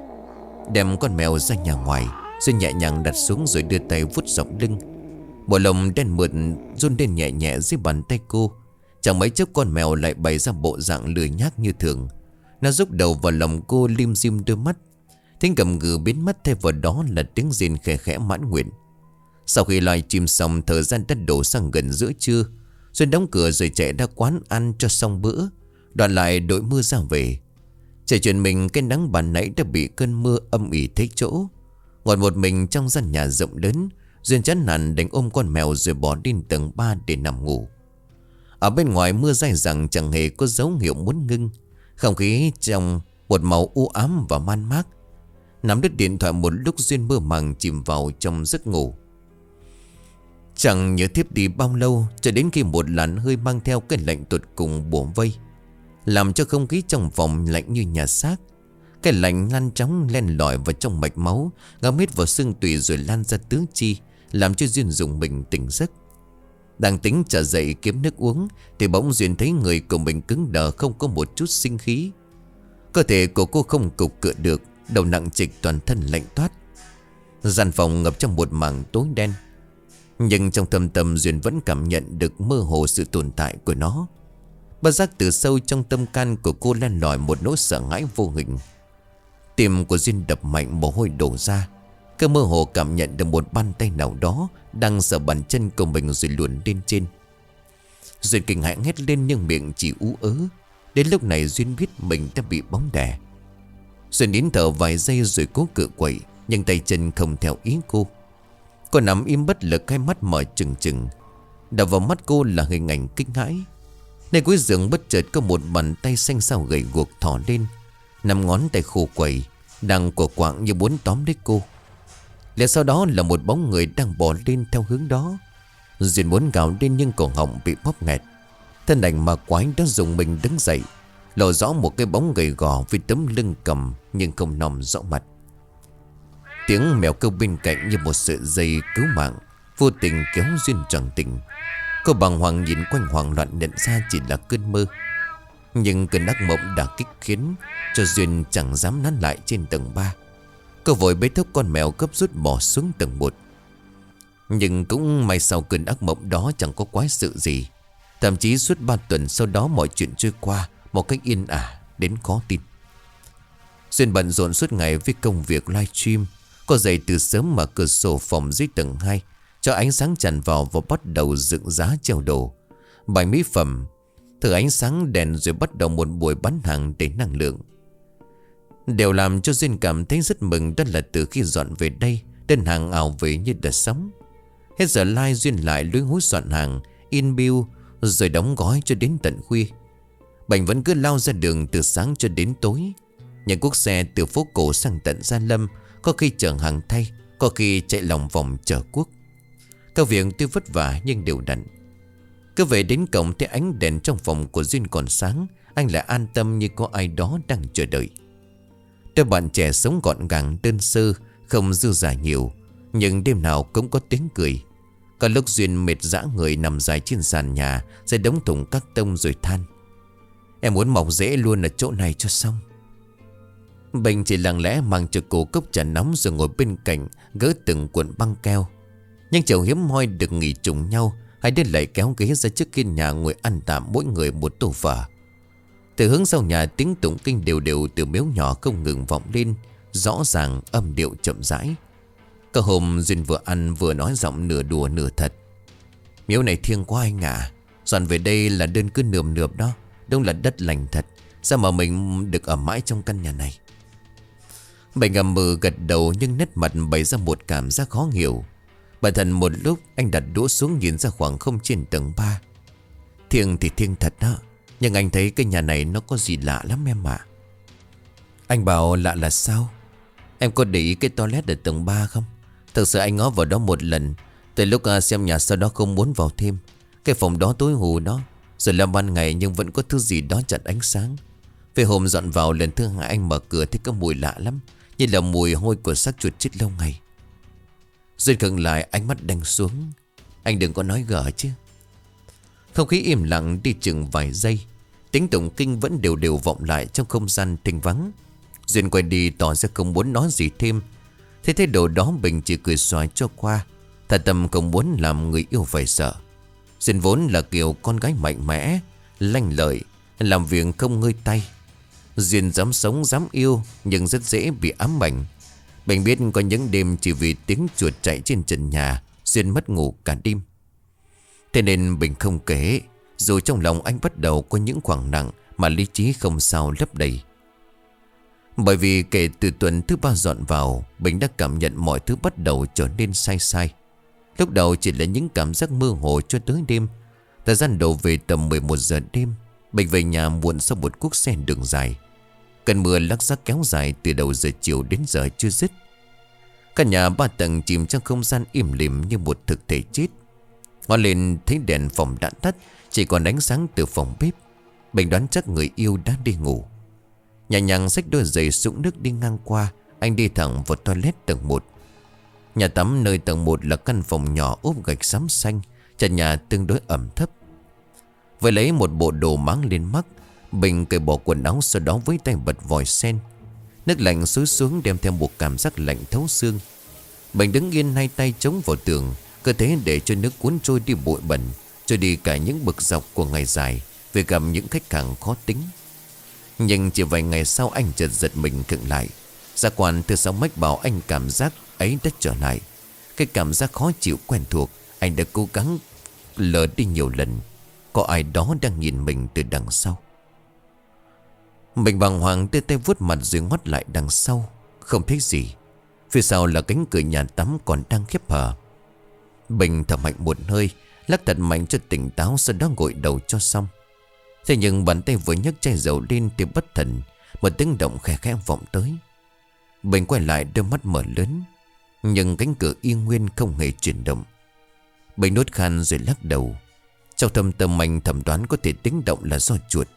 Đem con mèo ra nhà ngoài, Duyên nhẹ nhàng đặt xuống rồi đưa tay vuốt dọc lưng. Bộ lông đen mượt run lên nhẹ nhẹ dưới bàn tay cô. Chẳng mấy chốc con mèo lại bày ra bộ dạng lười nhác như thường. Nó rúc đầu vào lòng cô, lim dim đôi mắt. Tiếng gầm gừ biến mất, thay vào đó là tiếng rên khẽ khẽ mãn nguyện. Sau khi loài chim xong, thời gian đã đổ sang gần giữa trưa. Duyên đóng cửa rồi chạy ra quán ăn cho xong bữa, đoạn lại đội mưa ra về. Chạy chuyển mình, cái nắng ban nãy đã bị cơn mưa âm ỉ thấy chỗ. Ngồi một mình trong gian nhà rộng lớn, Duyên chán nản đánh ôm con mèo rồi bỏ lên tầng 3 để nằm ngủ. Ở bên ngoài mưa dai dẳng, chẳng hề có dấu hiệu muốn ngưng. Không khí trong một màu u ám và man mác. Nắm đứt điện thoại một lúc, Duyên mơ màng chìm vào trong giấc ngủ. Chẳng nhớ tiếp đi bao lâu, cho đến khi một làn hơi mang theo cái lạnh tột cùng bủa vây, làm cho không khí trong phòng lạnh như nhà xác. Cái lạnh lan chóng len lỏi vào trong mạch máu, ngấm hết vào xương tủy rồi lan ra tứ chi, làm cho Duyên dùng mình tỉnh giấc. Đang tính trở dậy kiếm nước uống thì bỗng Duyên thấy người của mình cứng đờ, không có một chút sinh khí. Cơ thể của cô không cục cựa được, đầu nặng trịch, toàn thân lạnh toát. Gian phòng ngập trong một mảng tối đen, nhưng trong thâm tâm Duyên vẫn cảm nhận được mơ hồ sự tồn tại của nó. Bất giác từ sâu trong tâm can của cô len lỏi một nỗi sợ hãi vô hình. Tim của Duyên đập mạnh, mồ hôi đổ ra. Cơ mơ hồ cảm nhận được một bàn tay nào đó đang sờ bàn chân của mình rồi luồn lên trên. Duyên kinh hãi hét lên nhưng miệng chỉ ú ớ. Đến lúc này Duyên biết mình đã bị bóng đè. Duyên nín thở vài giây rồi cố cự quậy, nhưng tay chân không theo ý cô. Cô nằm im bất lực, hai mắt mở trừng trừng. Đập vào mắt cô là hình ảnh kinh hãi. Nơi cuối giường bất chợt có một bàn tay xanh xao gầy guộc thò lên, năm ngón tay khô quẩy đang của quạng như muốn tóm lấy cô. Lẽ sau đó là một bóng người đang bò lên theo hướng đó. Duyên muốn gào lên nhưng cổ họng bị bóp nghẹt. Thân ảnh mà quái đã dùng mình đứng dậy, lộ rõ một cái bóng gầy gò với tấm lưng cầm nhưng không nòm rõ mặt. Tiếng mèo kêu bên cạnh như một sợi dây cứu mạng, vô tình kéo Duyên choàng tỉnh. Cô bàng hoàng nhìn quanh, hoảng loạn nhận ra chỉ là cơn mơ. Nhưng cơn ác mộng đã kích khiến cho Duyên chẳng dám nán lại trên tầng 3. Cô vội bế thốc con mèo gấp rút bỏ xuống tầng 1. Nhưng cũng may sau cơn ác mộng đó chẳng có quái sự gì. Thậm chí suốt 3 tuần sau đó mọi chuyện trôi qua một cách yên ả đến khó tin. Duyên bận rộn suốt ngày với công việc livestream. Cô dậy từ sớm, mở cửa sổ phòng dưới tầng 2 cho ánh sáng tràn vào và bắt đầu dựng giá treo đồ, bày mỹ phẩm, thử ánh sáng đèn rồi bắt đầu một buổi bán hàng để năng lượng. Điều làm cho Duyên cảm thấy rất mừng đó là từ khi dọn về đây, đơn hàng ào về như đợt sóng. Hết giờ live Duyên lại lúi húi soạn hàng, in bill rồi đóng gói cho đến tận khuya. Bảnh vẫn cứ lao ra đường từ sáng cho đến tối. Những cuốc xe từ phố cổ sang tận Gia Lâm, có khi chở hàng thay, có khi chạy lòng vòng chở cuốc. Công việc tuy vất vả nhưng đều đặn. Cứ về đến cổng thấy ánh đèn trong phòng của Duyên còn sáng, anh lại an tâm như có ai đó đang chờ đợi. Đôi bạn trẻ sống gọn gàng đơn sơ, không dư dả nhiều, nhưng đêm nào cũng có tiếng cười. Có lúc Duyên mệt dã người nằm dài trên sàn nhà, rồi đống thùng các tông rồi than: "Em muốn mọc rễ luôn ở chỗ này cho xong." Bình chỉ lặng lẽ mang cho cô cốc trà nóng rồi ngồi bên cạnh gỡ từng cuộn băng keo. Nhưng chiều hiếm hoi được nghỉ trùng nhau, hai đứa lại kéo ghế ra trước hiên nhà ngồi ăn tạm mỗi người một tô phở. Từ hướng sau nhà tiếng tụng kinh đều đều từ miếu nhỏ không ngừng vọng lên, rõ ràng âm điệu chậm rãi. Cả hôm Duyên vừa ăn vừa nói giọng nửa đùa nửa thật: "Miếu này thiêng quá anh ạ. Dọn về đây là đơn cứ nườm nượp đó. Đúng là đất lành thật. Sao mà mình được ở mãi trong căn nhà này?" Bảy ngầm mừ gật đầu nhưng nét mặt bày ra một cảm giác khó hiểu. Bản thân một lúc anh đặt đũa xuống nhìn ra khoảng không trên tầng 3. Thiêng thì thiêng thật đó, nhưng anh thấy cái nhà này nó có gì lạ lắm em ạ. Anh bảo lạ là sao? Em có để ý cái toilet ở tầng 3 không? Thực sự anh ngó vào đó một lần, từ lúc xem nhà sau đó không muốn vào thêm. Cái phòng đó tối hù đó, rồi là ban ngày nhưng vẫn có thứ gì đó chặn ánh sáng. Về hôm dọn vào lần thứ hai anh mở cửa thấy có mùi lạ lắm, như là mùi hôi của xác chuột chết lâu ngày. Duyên khựng lại, ánh mắt đanh xuống. Anh đừng có nói gở chứ. Không khí im lặng đi chừng vài giây. Tiếng tụng kinh vẫn đều đều vọng lại trong không gian thinh vắng. Duyên quay đi tỏ ra không muốn nói gì thêm. Thế thái độ đó Bình chỉ cười xòa cho qua. Thật tâm không muốn làm người yêu phải sợ. Duyên vốn là kiểu con gái mạnh mẽ, lanh lợi, làm việc không ngơi tay. Duyên dám sống dám yêu, nhưng rất dễ bị ám ảnh. Bình biết có những đêm chỉ vì tiếng chuột chạy trên trần nhà, Duyên mất ngủ cả đêm. Thế nên Bình không kể, dù trong lòng anh bắt đầu có những khoảng nặng mà lý trí không sao lấp đầy. Bởi vì kể từ tuần thứ 3 dọn vào, Bình đã cảm nhận mọi thứ bắt đầu trở nên sai sai. Lúc đầu chỉ là những cảm giác mơ hồ cho tới đêm. Thời gian đổ về tầm 11 giờ đêm. Bình về nhà muộn sau một cuốc xe đường dài. Cơn mưa lắc rắc kéo dài từ đầu giờ chiều đến giờ chưa dứt. Căn nhà 3 tầng chìm trong không gian im lìm như một thực thể chết. Ngó lên thấy đèn phòng đã tắt, chỉ còn ánh sáng từ phòng bếp. Bình đoán chắc người yêu đã đi ngủ. Nhẹ nhàng xách đôi giày sũng nước đi ngang qua, anh đi thẳng vào toilet tầng 1. Nhà tắm nơi tầng 1 là căn phòng nhỏ ốp gạch xám xanh, trần nhà tương đối ẩm thấp. Với lấy một bộ đồ máng lên mắt, Bình cởi bỏ quần áo, sau đó với tay bật vòi sen. Nước lạnh xối xuống đem theo một cảm giác lạnh thấu xương. Bình đứng yên, hai tay chống vào tường, cơ thể để cho nước cuốn trôi đi bụi bẩn, trôi đi cả những bực dọc của ngày dài về gặp những khách hàng khó tính. Nhưng chỉ vài ngày sau anh chợt giật mình khựng lại. Giác quan từ sau mách bảo anh cảm giác ấy đã trở lại. Cái cảm giác khó chịu quen thuộc anh đã cố gắng lờ đi nhiều lần. Có ai đó đang nhìn mình từ đằng sau. Mình bàng hoàng đưa tay vuốt mặt rồi ngoắt lại đằng sau. Không thấy gì. Phía sau là cánh cửa nhà tắm còn đang khép hờ. Bình thở mạnh một hơi, lắc thật mạnh cho tỉnh táo, sau đó gội đầu cho xong. Thế nhưng bàn tay vừa nhấc chai dầu lên thì bất thần, một tiếng động khẽ khẽ vọng tới. Bình quay lại, đôi mắt mở lớn, nhưng cánh cửa yên nguyên không hề chuyển động. Bình nuốt khan rồi lắc đầu. Trong thâm tâm anh thẩm đoán có thể tiếng động là do chuột.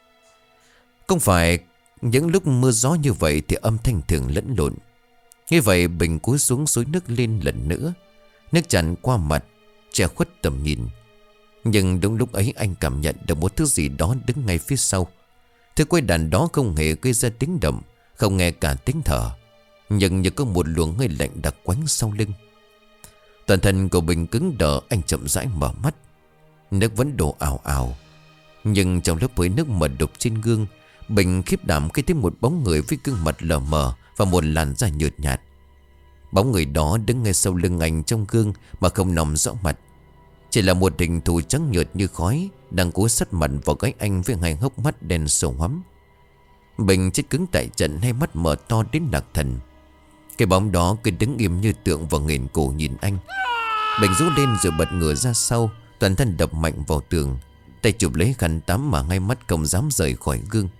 Không phải những lúc mưa gió như vậy thì âm thanh thường lẫn lộn. Như vậy Bình cúi xuống xối nước lên lần nữa. Nước tràn qua mặt, che khuất tầm nhìn. Nhưng đúng lúc ấy anh cảm nhận được một thứ gì đó đứng ngay phía sau. Thứ quay đàn đó không hề gây ra tiếng động, không nghe cả tiếng thở, nhưng như có một luồng hơi lạnh đặc quánh sau lưng. Toàn thân của Bình cứng đờ, anh chậm rãi mở mắt. Nước vẫn đổ ào ào, nhưng trong lớp hơi nước mờ đục trên gương, Bình khiếp đảm khi thấy một bóng người với gương mặt lờ mờ và một làn da nhợt nhạt. Bóng người đó đứng ngay sau lưng anh trong gương mà không nằm rõ mặt. Chỉ là một hình thù trắng nhợt như khói đang cố sát mặt vào gáy anh với hai hốc mắt đen sầu hoắm. Bình chết cứng tại trận, hai mắt mở to đến lạc thần. Cái bóng đó cứ đứng im như tượng và nghển cổ nhìn anh. Bình rú lên rồi bật ngửa ra sau, toàn thân đập mạnh vào tường, tay chụp lấy khăn tắm mà hai mắt không dám rời khỏi gương.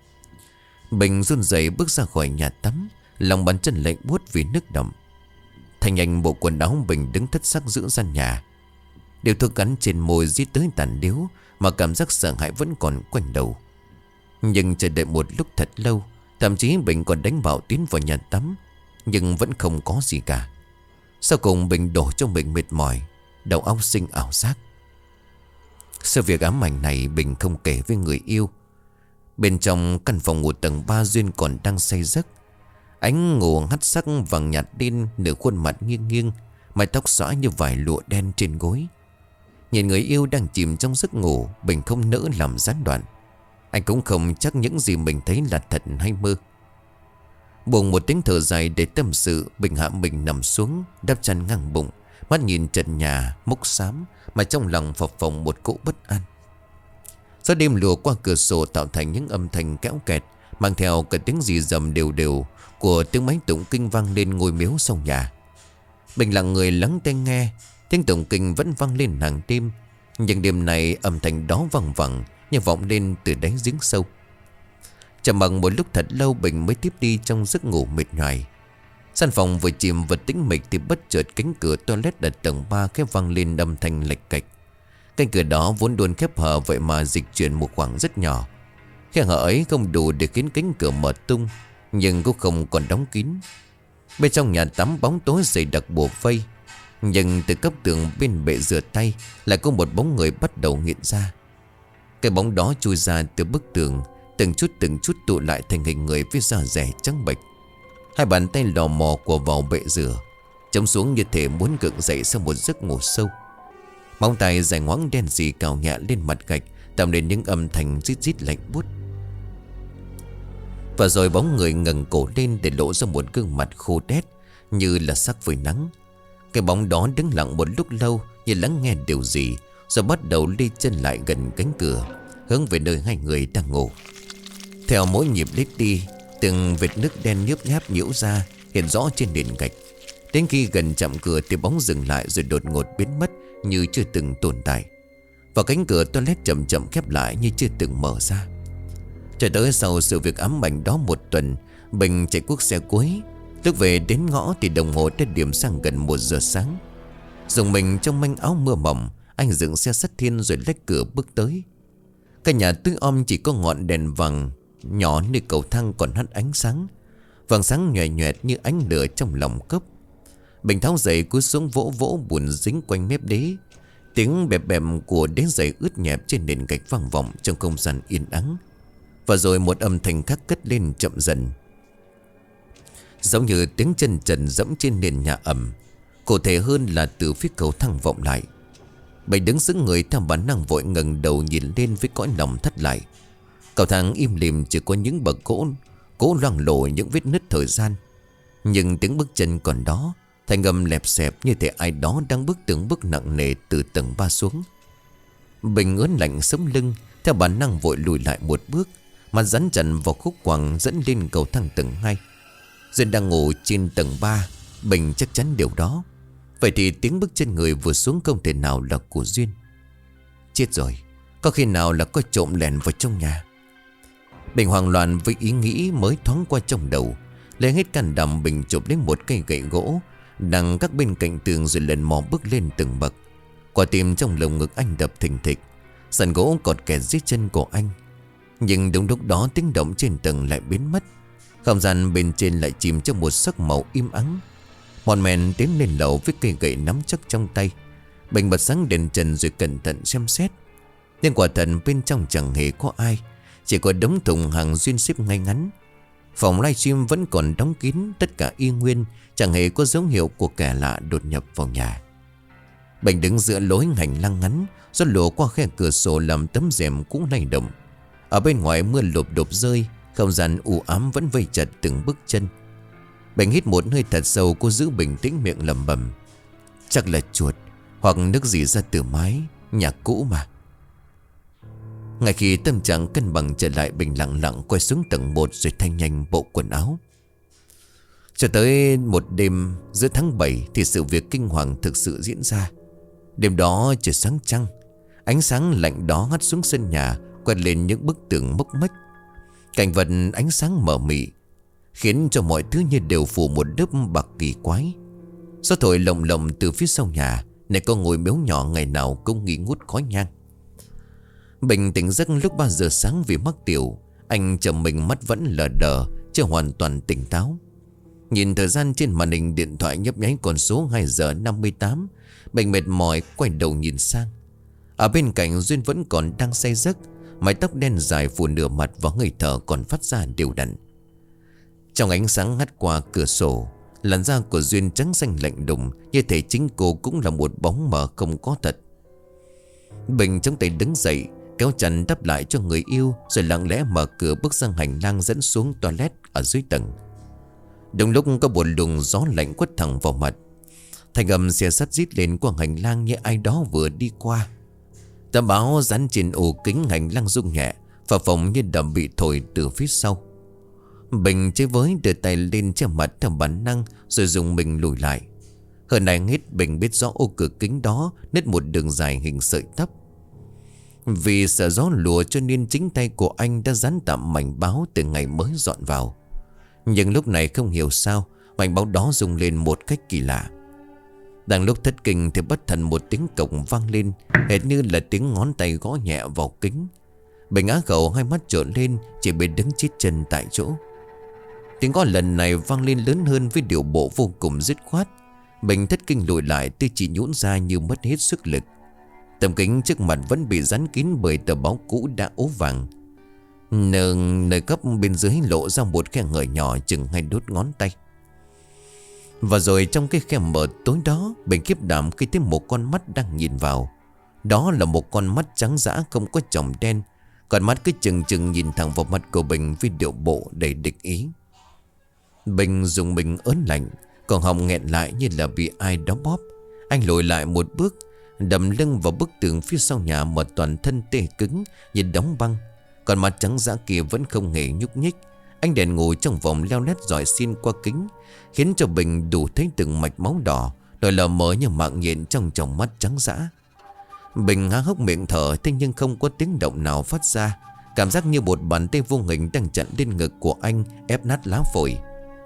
Bình run rẩy bước ra khỏi nhà tắm, lòng bàn chân lạnh buốt vì nước đậm. Thành anh bộ quần áo Bình đứng thất sắc giữa gian nhà. Điều thuốc cắn trên môi dí tới tàn điếu, mà cảm giác sợ hãi vẫn còn quanh đầu. Nhưng chờ đợi một lúc thật lâu, thậm chí Bình còn đánh bạo tiến vào nhà tắm, nhưng vẫn không có gì cả. Sau cùng Bình đổ cho mình mệt mỏi, đầu óc sinh ảo giác. Sự việc ám ảnh này Bình không kể với người yêu. Bên trong căn phòng ngủ tầng 3, Duyên còn đang say giấc. Ánh ngủ hắt sắc vàng nhạt đen, nửa khuôn mặt nghiêng nghiêng, mái tóc xõa như vải lụa đen trên gối. Nhìn người yêu đang chìm trong giấc ngủ, Bình không nỡ làm gián đoạn. Anh cũng không chắc những gì mình thấy là thật hay mơ. Buông một tiếng thở dài để tâm sự, Bình hạ mình nằm xuống, đắp chăn ngang bụng, mắt nhìn trần nhà mốc xám, mà trong lòng phập phồng một cỗ bất an. Gió đêm lùa qua cửa sổ tạo thành những âm thanh kéo kẹt, mang theo cả tiếng rì rầm đều đều của tiếng máy tụng kinh vang lên ngôi miếu sau nhà. Bình lặng người lắng tai nghe. Tiếng tụng kinh vẫn vang lên hàng đêm, nhưng đêm này âm thanh đó vang vẳng như vọng lên từ đáy giếng sâu. Trầm mặc một lúc thật lâu, Bình mới tiếp đi trong giấc ngủ mệt nhoài. Căn phòng vừa chìm vào tĩnh mịch thì bất chợt cánh cửa toilet ở tầng 3 khép vang lên âm thanh lệch cạch. Cánh cửa đó vốn luôn khép hờ, vậy mà dịch chuyển một khoảng rất nhỏ. Khe hở ấy không đủ để khiến cánh cửa mở tung. nhưng cũng không còn đóng kín. Bên trong nhà tắm bóng tối dày đặc bùa vây, nhưng từ cấp tường bên bệ rửa tay lại có một bóng người bắt đầu hiện ra. Cái bóng đó chui ra từ bức tường, từng chút tụ lại thành hình người với da rẻ trắng bệch. Hai bàn tay lò mò của vào bệ rửa, chống xuống như thể muốn gượng dậy sau một giấc ngủ sâu. Móng tay dài ngoãng đen sì cào nhẹ lên mặt gạch, tạo nên những âm thanh rít rít lạnh buốt. Và rồi bóng người ngẩng cổ lên để lộ ra một gương mặt khô đét như là sắc với nắng. Cái bóng đó đứng lặng một lúc lâu như lắng nghe điều gì, rồi bắt đầu đi chân lại gần cánh cửa, hướng về nơi hai người đang ngủ. Theo mỗi nhịp lít đi, từng vệt nước đen nhớp nháp nhiễu ra hiện rõ trên nền gạch. Đến khi gần chạm cửa thì bóng dừng lại rồi đột ngột biến mất như chưa từng tồn tại. Và cánh cửa toilet chậm chậm khép lại như chưa từng mở ra. Cho tới sau sự việc ám ảnh đó một tuần, Bình chạy cuốc xe cuối. Lúc về đến ngõ thì đồng hồ đã điểm sang gần 1 giờ sáng. Dùng mình trong manh áo mưa mỏng, anh dựng xe sắt thiên rồi lách cửa bước tới. Căn nhà tối om chỉ có ngọn đèn vàng nhỏ nơi cầu thang còn hắt ánh sáng. Vàng sáng nhòe nhòe như ánh lửa trong lòng cốc. Bình tháo giày cúi xuống vỗ vỗ bùn dính quanh mép đế. Tiếng bẹp bẹp của đế giày ướt nhẹp trên nền gạch vang vọng trong không gian yên ắng. Và rồi một âm thanh khác cất lên chậm dần, giống như tiếng chân trần dẫm trên nền nhà ẩm. Cụ thể hơn là từ phía cầu thang vọng lại. Bình đứng sững người theo bản năng vội ngẩng đầu nhìn lên với cõi lòng thắt lại. Cầu thang im lìm chỉ có những bậc gỗ loang lổ những vết nứt thời gian. Nhưng tiếng bước chân còn đó, thành âm lẹp xẹp như thể ai đó đang bước từng bước nặng nề từ tầng 3 xuống. Bình ớn lạnh sống lưng, theo bản năng vội lùi lại một bước, mà dán chặt vào khúc quàng dẫn lên cầu thang tầng 2. Duyên đang ngủ trên tầng 3, Bình chắc chắn điều đó. Vậy thì tiếng bước chân người vừa xuống không thể nào là của Duyên. Chết rồi, có khi nào là có trộm lẻn vào trong nhà? Bình hoang loạn với ý nghĩ mới thoáng qua trong đầu. Lấy hết can đảm, Bình chụp lấy một cây gậy gỗ đang các bên cạnh tường rồi lần mò bước lên từng bậc. Quả tim trong lồng ngực anh đập thình thịch. Sàn gỗ cọt kẹt dưới chân của anh. Nhưng đúng lúc đó tiếng động trên tầng lại biến mất. Không gian bên trên lại chìm trong một sắc màu im ắng. Mòn mèn tiến lên lầu với cây gậy nắm chắc trong tay. Bình bật sáng đèn trần rồi cẩn thận xem xét. Nhưng quả thật bên trong chẳng hề có ai, chỉ có đống thùng hàng Duyên xếp ngay ngắn. Phòng livestream vẫn còn đóng kín, tất cả y nguyên, chẳng hề có dấu hiệu của kẻ lạ đột nhập vào nhà. Bình đứng giữa lối hành lang ngắn, gió lùa qua khe cửa sổ làm tấm rèm cũng lay động. Ở bên ngoài mưa lộp đột rơi, không gian u ám vẫn vây chặt từng bước chân. Bình hít một hơi thật sâu, cô giữ bình tĩnh miệng lẩm bẩm. Chắc là chuột hoặc nước gì ra từ mái nhà cũ mà. Ngay khi tâm trạng cân bằng trở lại, Bình lặng lặng quay xuống tầng 1 rồi thay nhanh bộ quần áo. Cho tới một đêm giữa tháng 7 thì sự việc kinh hoàng thực sự diễn ra. Đêm đó trời sáng trăng, ánh sáng lạnh đó hắt xuống sân nhà, quét lên những bức tường mốc mếch. Cảnh vật ánh sáng mờ mị khiến cho mọi thứ như đều phủ một lớp bạc kỳ quái. Gió thổi lồng lộng từ phía sau nhà, này có ngôi miếu nhỏ ngày nào cũng nghi ngút khói nhang. Bình tỉnh giấc lúc 3 giờ sáng vì mắc tiểu. Anh trầm mình, mắt vẫn lờ đờ, chưa hoàn toàn tỉnh táo. Nhìn thời gian trên màn hình điện thoại nhấp nháy con số 2 giờ 58, Bình mệt mỏi quay đầu nhìn sang. Ở bên cạnh Duyên vẫn còn đang say giấc, mái tóc đen dài phủ nửa mặt và hơi thở còn phát ra đều đặn. Trong ánh sáng hắt qua cửa sổ, làn da của Duyên trắng xanh lạnh lùng, như thể chính cô cũng là một bóng mờ không có thật. Bình chống tay đứng dậy, kéo chăn đắp lại cho người yêu, rồi lặng lẽ mở cửa bước sang hành lang dẫn xuống toilet ở dưới tầng. Đúng lúc có một luồng gió lạnh quất thẳng vào mặt. Thanh âm xe sắt rít lên qua hành lang như ai đó vừa đi qua. Tấm báo dán trên ổ kính hành lang rung nhẹ, và phòng như đầm bị thổi từ phía sau. Bình chơi với đưa tay lên che mặt theo bản năng, rồi dùng mình lùi lại. Hơn này hết, Bình biết rõ ô cửa kính đó nứt một đường dài hình sợi tóc. Vì sợ gió lùa cho nên chính tay của anh đã dán tạm mảnh báo từ ngày mới dọn vào. Nhưng lúc này không hiểu sao mảnh báo đó rung lên một cách kỳ lạ. Đang lúc thất kinh thì bất thần một tiếng cổng vang lên, hệt như là tiếng ngón tay gõ nhẹ vào kính. Bình á khẩu, hai mắt trợn lên, chỉ biết đứng chết chân tại chỗ. Tiếng gõ lần này vang lên lớn hơn với điệu bộ vô cùng dứt khoát. Bình thất kinh lùi lại, tay chỉ nhũn ra như mất hết sức lực. Tấm kính trước mặt vẫn bị dán kín bởi tờ báo cũ đã ố vàng. Nơi cấp bên dưới lộ ra một khe hở nhỏ chừng 2 đốt ngón tay. Và rồi trong cái khe mở tối đó, Bình khiếp đảm khi thấy một con mắt đang nhìn vào. Đó là một con mắt trắng dã không có tròng đen. Con mắt cứ chừng chừng nhìn thẳng vào mặt của Bình với điệu bộ đầy địch ý. Bình dùng mình ớn lạnh, còn họng nghẹn lại như là bị ai đó bóp. Anh lùi lại một bước, đầm lưng vào bức tường phía sau nhà mà toàn thân tê cứng như đóng băng. Còn mặt trắng dã kia vẫn không hề nhúc nhích. Ánh đèn ngủ trong vòng leo lét rọi xin qua kính, khiến cho Bình đủ thấy từng mạch máu đỏ rồi lờ mờ như mạng nhện trong tròng mắt trắng dã. Bình há hốc miệng thở, thế nhưng không có tiếng động nào phát ra. Cảm giác như một bàn tay vô hình đang chặn lên ngực của anh, ép nát lá phổi.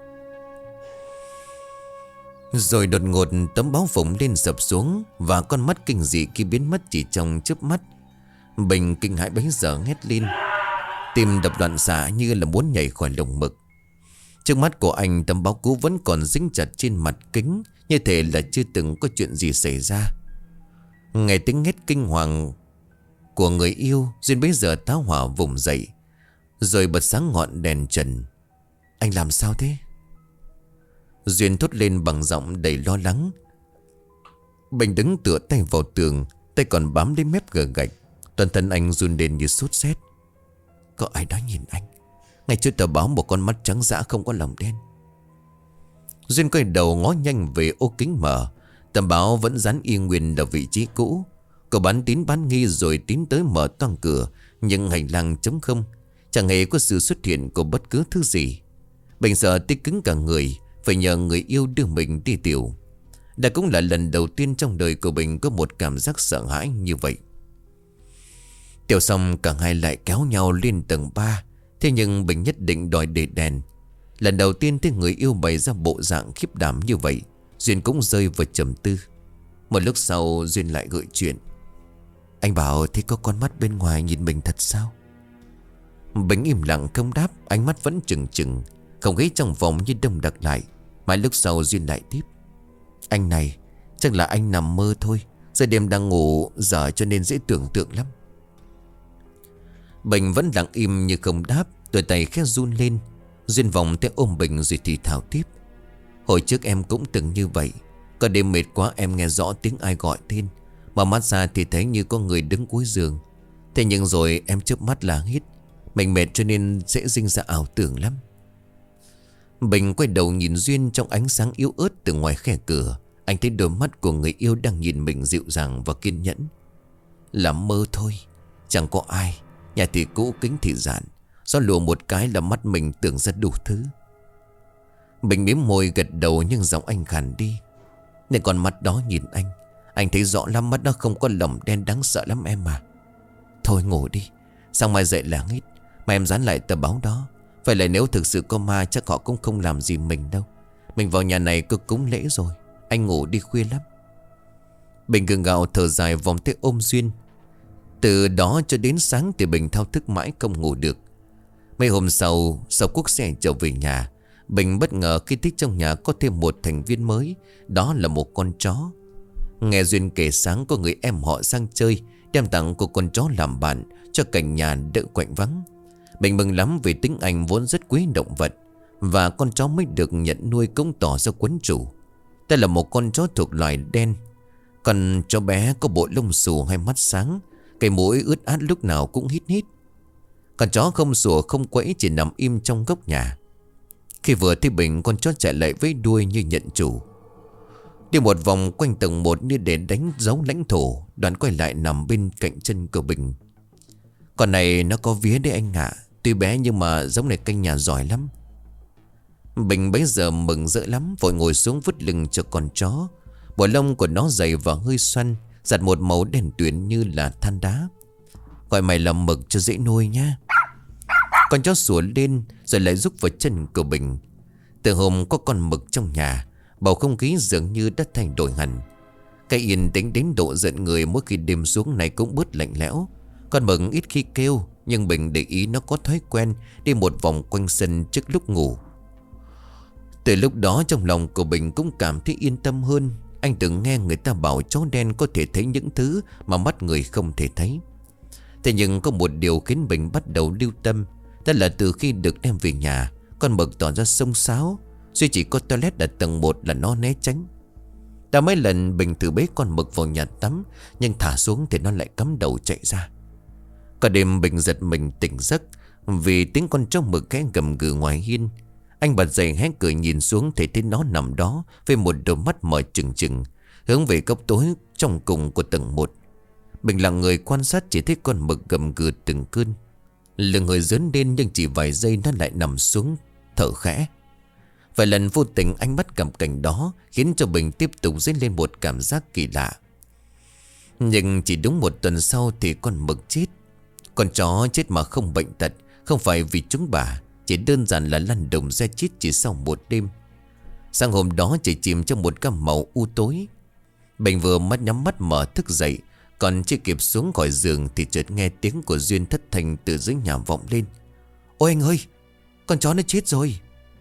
Rồi đột ngột tấm báo phồng lên sập xuống, và con mắt kinh dị kia biến mất chỉ trong chớp mắt. Bình kinh hãi bấy giờ hét lên, tim đập loạn xạ như là muốn nhảy khỏi lồng mực. Trước mắt của anh, tấm báo cũ vẫn còn dính chặt trên mặt kính, như thể là chưa từng có chuyện gì xảy ra. Nghe tiếng hét kinh hoàng của người yêu, Duyên bấy giờ tá hỏa vùng dậy, rồi bật sáng ngọn đèn trần. Anh làm sao thế? Duyên thốt lên bằng giọng đầy lo lắng. Bình đứng tựa tay vào tường, tay còn bám lấy mép gờ gạch. Toàn thân anh run lên như sốt sét. Có ai đó nhìn anh. Ngay trước tờ báo một con mắt trắng dã không có lòng đen. Duyên quay đầu ngó nhanh về ô kính mở. Tờ báo vẫn dán y nguyên ở vị trí cũ. Cậu bán tín bán nghi rồi tiến tới mở toang cửa, nhưng hành lang trống không, chẳng hề có sự xuất hiện của bất cứ thứ gì. Bình sợ tê cứng cả người, phải nhờ người yêu đưa mình đi tiểu. Đã cũng là lần đầu tiên trong đời của Bình có một cảm giác sợ hãi như vậy. Tiểu xong cả hai lại kéo nhau lên tầng 3. Thế nhưng Bình nhất định đòi để đèn. Lần đầu tiên thấy người yêu bày ra bộ dạng khiếp đảm như vậy, Duyên cũng rơi vào trầm tư. Một lúc sau Duyên lại gợi chuyện. Anh bảo thấy có con mắt bên ngoài nhìn mình thật sao? Bình im lặng không đáp, ánh mắt vẫn trừng trừng. Không khí trong phòng như đông đặc lại. Mãi lúc sau Duyên lại tiếp. Anh này, chắc là anh nằm mơ thôi. Giờ đêm đang ngủ giờ cho nên dễ tưởng tượng lắm. Bình vẫn lặng im như không đáp, đôi tay khẽ run lên. Duyên vòng tay ôm Bình rồi thì thào tiếp. Hồi trước em cũng từng như vậy. Có đêm mệt quá em nghe rõ tiếng ai gọi tên, mở mắt ra thì thấy như có người đứng cuối giường. Thế nhưng rồi em chớp mắt là hít. Mình mệt cho nên dễ sinh ra ảo tưởng lắm. Bình quay đầu nhìn Duyên trong ánh sáng yếu ớt từ ngoài khe cửa. Anh thấy đôi mắt của người yêu đang nhìn mình dịu dàng và kiên nhẫn. Là mơ thôi, chẳng có ai. Nhà thì cũ, kính thì dạn. Gió lùa một cái là mắt mình tưởng ra đủ thứ. Bình mím môi gật đầu nhưng giọng anh khàn đi. Nên con mắt đó nhìn anh thấy rõ lắm, mắt đó không có lồng đen đáng sợ lắm em mà. Thôi ngủ đi, sáng mai dậy là hết. Mà em dán lại tờ báo đó. Vậy là nếu thực sự có ma chắc họ cũng không làm gì mình đâu. Mình vào nhà này cứ cúng lễ rồi. Anh ngủ đi khuya lắm. Bình gượng gạo thở dài vòng tay ôm Duyên. Từ đó cho đến sáng thì Bình thao thức mãi không ngủ được. Mấy hôm sau cuốc xe trở về nhà, Bình bất ngờ khi thấy trong nhà có thêm một thành viên mới. Đó là một con chó. Nghe Duyên kể sáng có người em họ sang chơi, đem tặng cô con chó làm bạn, cho cảnh nhà đỡ quạnh vắng. Bình mừng lắm vì tính anh vốn rất quý động vật, và con chó mới được nhận nuôi cũng tỏ ra quấn chủ. Đây là một con chó thuộc loài đen. Còn chó bé có bộ lông xù, hai mắt sáng, cái mũi ướt át lúc nào cũng hít hít. Con chó không sủa không quẫy, chỉ nằm im trong góc nhà. Khi vừa thấy Bình, con chó chạy lại với đuôi như nhận chủ. Đi một vòng quanh tầng 1 như để đánh dấu lãnh thổ, đoạn quay lại nằm bên cạnh chân của Bình. Con này nó có vía đấy anh ạ. Tuy bé nhưng mà giống này canh nhà giỏi lắm. Bình bấy giờ mừng rỡ lắm, vội ngồi xuống vứt lưng cho con chó. Bộ lông của nó dày và hơi xoăn, giặt một màu đen tuyền như là than đá. Gọi mày là Mực cho dễ nuôi nha. Con chó sủa lên rồi lại rúc vào chân của Bình. Từ hôm có con Mực trong nhà, bầu không khí dường như đã thay đổi hẳn. Cái yên tĩnh đến độ giận người mỗi khi đêm xuống này cũng bớt lạnh lẽo. Con Mực ít khi kêu, nhưng Bình để ý nó có thói quen đi một vòng quanh sân trước lúc ngủ. Từ lúc đó trong lòng của Bình cũng cảm thấy yên tâm hơn. Anh từng nghe người ta bảo chó đen có thể thấy những thứ mà mắt người không thể thấy. Thế nhưng có một điều khiến Bình bắt đầu lưu tâm. Đó là từ khi được đem về nhà, con mực tỏ ra xông xáo. Duy chỉ có toilet ở tầng 1 là nó né tránh. Đã mấy lần Bình thử bế con mực vào nhà tắm, nhưng thả xuống thì nó lại cắm đầu chạy ra. Cả đêm Bình giật mình tỉnh giấc vì tiếng con chó mực khẽ gầm gừ ngoài hiên. Anh bật dậy hé cửa nhìn xuống, thì thấy nó nằm đó với một đôi mắt mở trừng trừng hướng về góc tối trong cùng của tầng 1. Bình lặng người quan sát, chỉ thấy con mực gầm gừ từng cơn. Lưng hơi dướn lên, nhưng chỉ vài giây nó lại nằm xuống thở khẽ. Vài lần vô tình anh bắt gặp cảnh đó khiến cho Bình tiếp tục dấy lên một cảm giác kỳ lạ. Nhưng chỉ đúng một tuần sau thì con mực chết. Con chó chết mà không bệnh tật, không phải vì chúng bà, chỉ đơn giản là lăn đồng ra chết chỉ sau một đêm. Sáng hôm đó trời chìm trong một gam màu u tối. Bình vừa nhắm mắt mở thức dậy, còn chưa kịp xuống khỏi giường thì chợt nghe tiếng của Duyên thất thanh từ dưới nhà vọng lên. Ôi anh ơi, con chó nó chết rồi.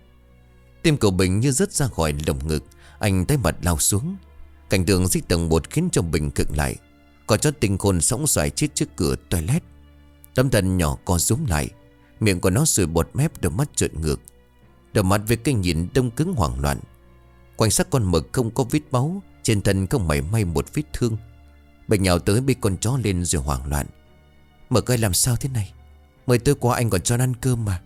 Tim của Bình như rớt ra khỏi lồng ngực. Anh tái mặt lao xuống. Cảnh tượng dưới tầng 1 khiến cho Bình khựng lại. Con chó tinh khôn sõng xoài chết trước cửa toilet. Tấm thân nhỏ co rúm lại, miệng của nó sùi bọt mép, đôi mắt trợn ngược. Đôi mắt với cái nhìn đông cứng hoảng loạn. Quanh xác con mực không có vết máu, trên thân không mảy may một vết thương. Bình nhào tới bế con chó lên rồi hoảng loạn. Mực ơi, làm sao thế này? Mới tối qua anh còn cho nó ăn cơm mà.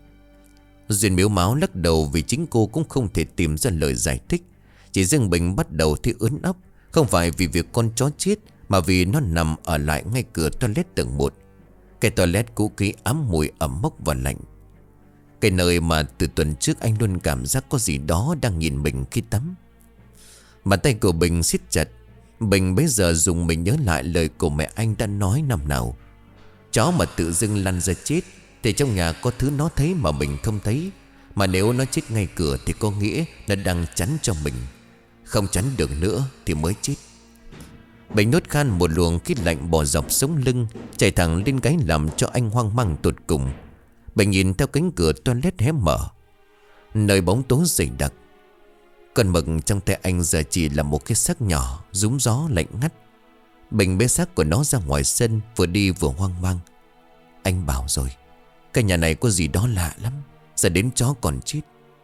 Duyên miếu máu lắc đầu vì chính cô cũng không thể tìm ra lời giải thích. Chỉ riêng Bình bắt đầu thấy ớn ấp. Không phải vì việc con chó chết, mà vì nó nằm ở lại ngay cửa toilet tầng 1. Cái toilet cũ kỹ ám mùi ẩm mốc và lạnh. Cái nơi mà từ tuần trước anh luôn cảm giác có gì đó đang nhìn mình khi tắm. Bàn tay của Bình siết chặt. Bình bây giờ dùng mình nhớ lại lời của mẹ anh đã nói năm nào. Chó mà tự dưng lăn ra chết thì trong nhà có thứ nó thấy mà mình không thấy. Mà nếu nó chết ngay cửa thì có nghĩa nó đang chắn cho mình. Không chắn được nữa thì mới chết. Bình nuốt khan một luồng khí lạnh bò dọc sống lưng, chạy thẳng lên gáy làm cho anh hoang mang tột cùng. Bình nhìn theo cánh cửa toilet hé mở, nơi bóng tối dày đặc. Con mực trong tay anh giờ chỉ là một cái xác nhỏ rúm gió lạnh ngắt. Bình bế xác của nó ra ngoài sân, vừa đi vừa hoang mang. Anh bảo rồi, cái nhà này có gì đó lạ lắm, giờ đến chó còn chết.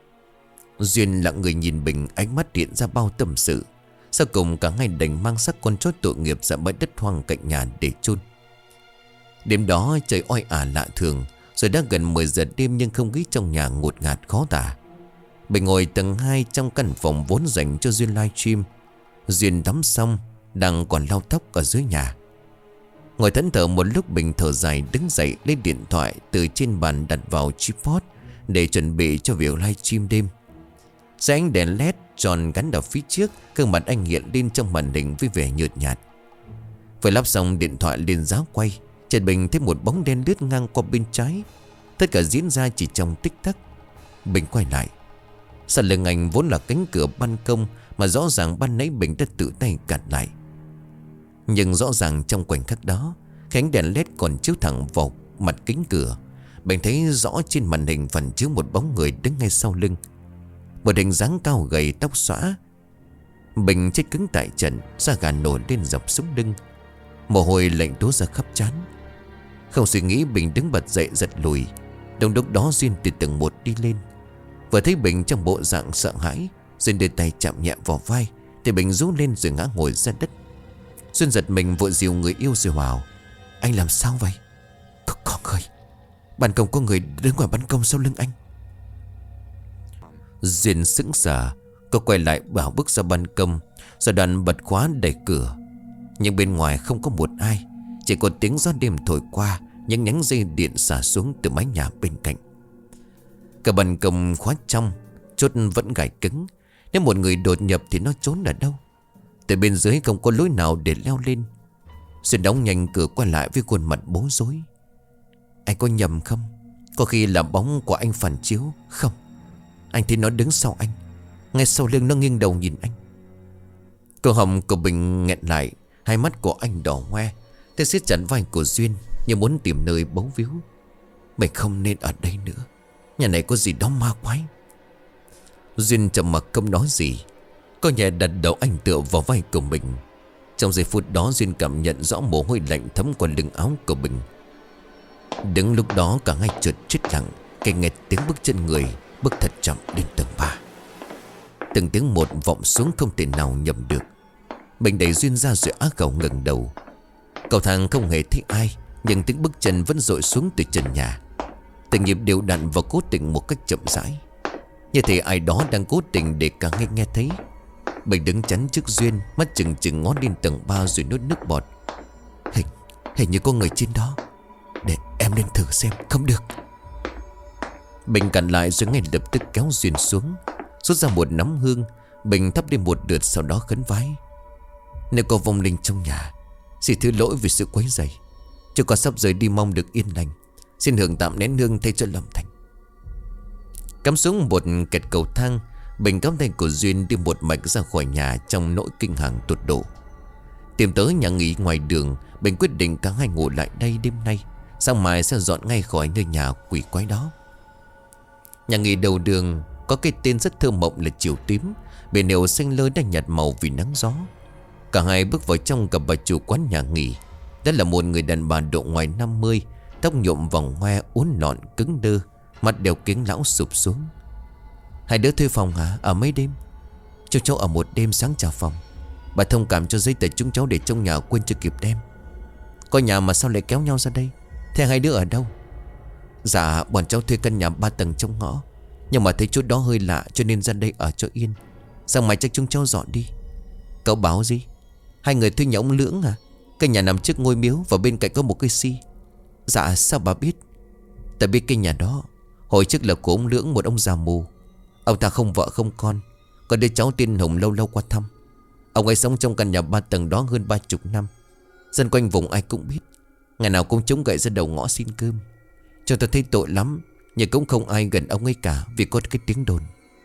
Duyên lặng người nhìn Bình, ánh mắt hiện ra bao tâm sự. Sau cùng cả ngày đành mang xác con chó tội nghiệp ra bãi đất hoang cạnh nhà để chôn. Đêm đó trời oi ả lạ thường. Rồi đã gần 10 giờ đêm nhưng không khí trong nhà ngột ngạt khó tả. Bình ngồi tầng 2 trong căn phòng vốn dành cho Duyên livestream. Duyên tắm xong đang còn lau tóc ở dưới nhà. Ngồi thẫn thờ một lúc, Bình thở dài đứng dậy lấy điện thoại từ trên bàn đặt vào tripod để chuẩn bị cho việc livestream đêm. Dưới ánh đèn led tròn gắn ở phía trước, gương mặt anh hiện lên trong màn hình với vẻ nhợt nhạt. Vừa lắp xong điện thoại lên giá quay, Trần Bình thấy một bóng đen lướt ngang qua bên trái. Tất cả diễn ra chỉ trong tích tắc. Bình quay lại. Sau lưng anh vốn là cánh cửa ban công mà rõ ràng ban nãy Bình đã tự tay cản lại. Nhưng rõ ràng trong khoảnh khắc đó, ánh đèn led còn chiếu thẳng vào mặt kính cửa. Bình thấy rõ trên màn hình phản chiếu một bóng người đứng ngay sau lưng. Một hình dáng cao gầy, tóc xõa. Bình chết cứng tại trận, da gà nổi lên dọc sống lưng. Mồ hôi lạnh túa ra khắp trán. Không suy nghĩ, Bình đứng bật dậy giật lùi. Đồng lúc đó Duyên từ tầng 1 đi lên. Vừa thấy Bình trong bộ dạng sợ hãi, Duyên đưa tay chạm nhẹ vào vai thì Bình rú lên rồi ngã ngồi ra đất. Duyên giật mình vội dìu người yêu rồi bảo: Anh làm sao vậy? Có người. Ban công có người đứng ngoài ban công sau lưng anh. Duyên sững sờ. Cô quay lại bảo bước ra ban công, rồi đoàn bật khóa đẩy cửa. Nhưng bên ngoài không có một ai, chỉ có tiếng gió đêm thổi qua, những nhánh dây điện xả xuống từ mái nhà bên cạnh. Cả ban công khóa trong, chốt vẫn gài cứng. Nếu một người đột nhập thì nó trốn ở đâu? Từ bên dưới không có lối nào để leo lên. Duyên đóng nhanh cửa quay lại với khuôn mặt bối rối. Anh có nhầm không? Có khi là bóng của anh phản chiếu. Không, anh thấy nó đứng sau anh, ngay sau lưng nó nghiêng đầu nhìn anh. Cổ họng của Bình nghẹn lại, hai mắt của anh đỏ hoe. Tay siết chặt vai của Duyên như muốn tìm nơi bấu víu. Mình không nên ở đây nữa, nhà này có gì đó ma quái. Duyên trầm mặc không nói gì. Cô nhẹ đặt đầu anh tựa vào vai của mình. Trong giây phút đó Duyên cảm nhận rõ mồ hôi lạnh thấm qua lưng áo của mình. Đứng lúc đó cả hai trượt chết lặng, nghe nghe tiếng bước chân người bước thật chậm lên tầng 3. Từng tiếng một vọng xuống không thể nào nhầm được. Mình đẩy Duyên ra rồi á khẩu ngẩng đầu. Cầu thang không hề thấy ai, nhưng tiếng bước chân vẫn dội xuống từ trần nhà. Từng nhịp đều đặn và cố tình một cách chậm rãi, như thể ai đó đang cố tình để cả hai nghe thấy. Mình đứng chắn trước Duyên, mắt chừng chừng ngó lên tầng 3 rồi nuốt nước bọt. Hình như có người trên đó. Để em lên thử xem. Không được. Bình cản lại rồi ngay lập tức kéo Duyên xuống, rút ra một nắm hương. Bình thắp lên một lượt, sau đó khấn vái: nếu có vong linh trong nhà, xin thứ lỗi vì sự quấy rầy. Cho con sắp rời đi mong được yên lành. Xin hưởng tạm nén hương thay cho lâm thành. Cắm xuống một kẹt cầu thang, Bình cắm tay của Duyên đi một mạch ra khỏi nhà trong nỗi kinh hoàng tột độ. Tìm tới nhà nghỉ ngoài đường, Bình quyết định cả hai ngủ lại đây đêm nay, sáng mai sẽ dọn ngay khỏi nơi nhà quỷ quái đó. Nhà nghỉ đầu đường có cái tên rất thơ mộng là Chiều Tím. Biển nêu xanh lơ đã nhạt màu vì nắng gió. Cả hai bước vào trong gặp bà chủ quán nhà nghỉ. Đó là một người đàn bà độ ngoài 50, tóc nhuộm vòng hoe uốn lọn cứng đơ, mặt đeo kính lão sụp xuống. Hai đứa thuê phòng hả? Ở mấy đêm? Chúng cháu ở một đêm, sáng trả phòng. Bà thông cảm cho giấy tờ chúng cháu để trong nhà quên chưa kịp đem. Có nhà mà sao lại kéo nhau ra đây? Thế hai đứa ở đâu? Dạ bọn cháu thuê căn nhà 3 tầng trong ngõ, nhưng mà thấy chỗ đó hơi lạ cho nên ra đây ở cho yên. Sáng mai chắc chúng cháu dọn đi. Cậu báo gì? Hai người thuê nhà ông Lưỡng à? Cái nhà nằm trước ngôi miếu và bên cạnh có một cây si. Dạ sao bà biết? Ta biết cái nhà đó hồi trước là của ông Lưỡng, một ông già mù. Ông ta không vợ không con, có đứa cháu tên Hùng lâu lâu qua thăm. Ông ấy sống trong căn nhà 3 tầng đó hơn 30 năm. Dân quanh vùng ai cũng biết, ngày nào cũng chống gậy ra đầu ngõ xin cơm. Cho tôi thấy tội lắm, nhưng cũng không ai gần ông ấy cả vì có cái tiếng đồn.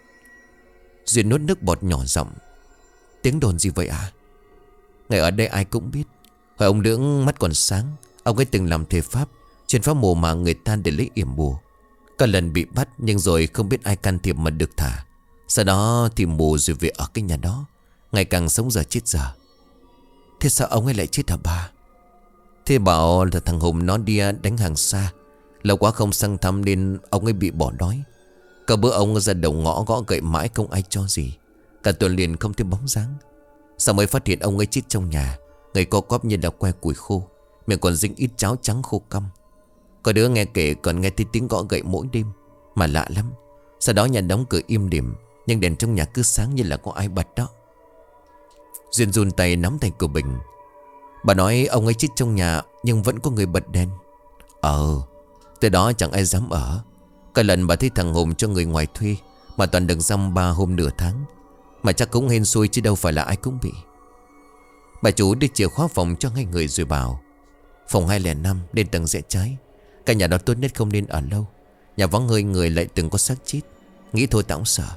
Duyên nuốt nước bọt nhỏ giọng: tiếng đồn gì vậy à? Ngày ở đây ai cũng biết, hồi ông Lưỡng mắt còn sáng, ông ấy từng làm thầy pháp, chuyên phá mồ mà người ta để lấy yểm bùa. Có lần bị bắt nhưng rồi không biết ai can thiệp mà được thả. Sau đó thì mù rồi về ở cái nhà đó, ngày càng sống giờ chết giờ. Thế sao ông ấy lại chết hả bà? Thế bảo là thằng Hùng nó đi đánh hàng xa, lâu quá không sang thăm nên ông ấy bị bỏ đói. Cả bữa ông ra đầu ngõ gõ gậy mãi không ai cho gì. Cả tuần liền không thấy bóng dáng. Sao mới phát hiện ông ấy chết trong nhà, người co quắp như là que củi khô, miệng còn dính ít cháo trắng khô căm. Có đứa nghe kể còn nghe thấy tiếng gõ gậy mỗi đêm, mà lạ lắm. Sau đó nhà đóng cửa im lìm, nhưng đèn trong nhà cứ sáng như là có ai bật đó. Duyên run tay nắm tay của Bình. Bà nói ông ấy chết trong nhà nhưng vẫn có người bật đèn. Từ đó chẳng ai dám ở. Cái lần bà thấy thằng Hùng cho người ngoài thuê mà toàn được dăm 3 hôm nửa tháng. Mà chắc cũng hên xui chứ đâu phải là ai cũng bị. Bà chủ đưa chìa khóa phòng cho hai người rồi bảo: phòng 205 lên tầng rẽ trái. Căn nhà đó tốt nhất không nên ở lâu. Nhà vắng hơi người lại từng có xác chết. Nghĩ thôi tao cũng sợ.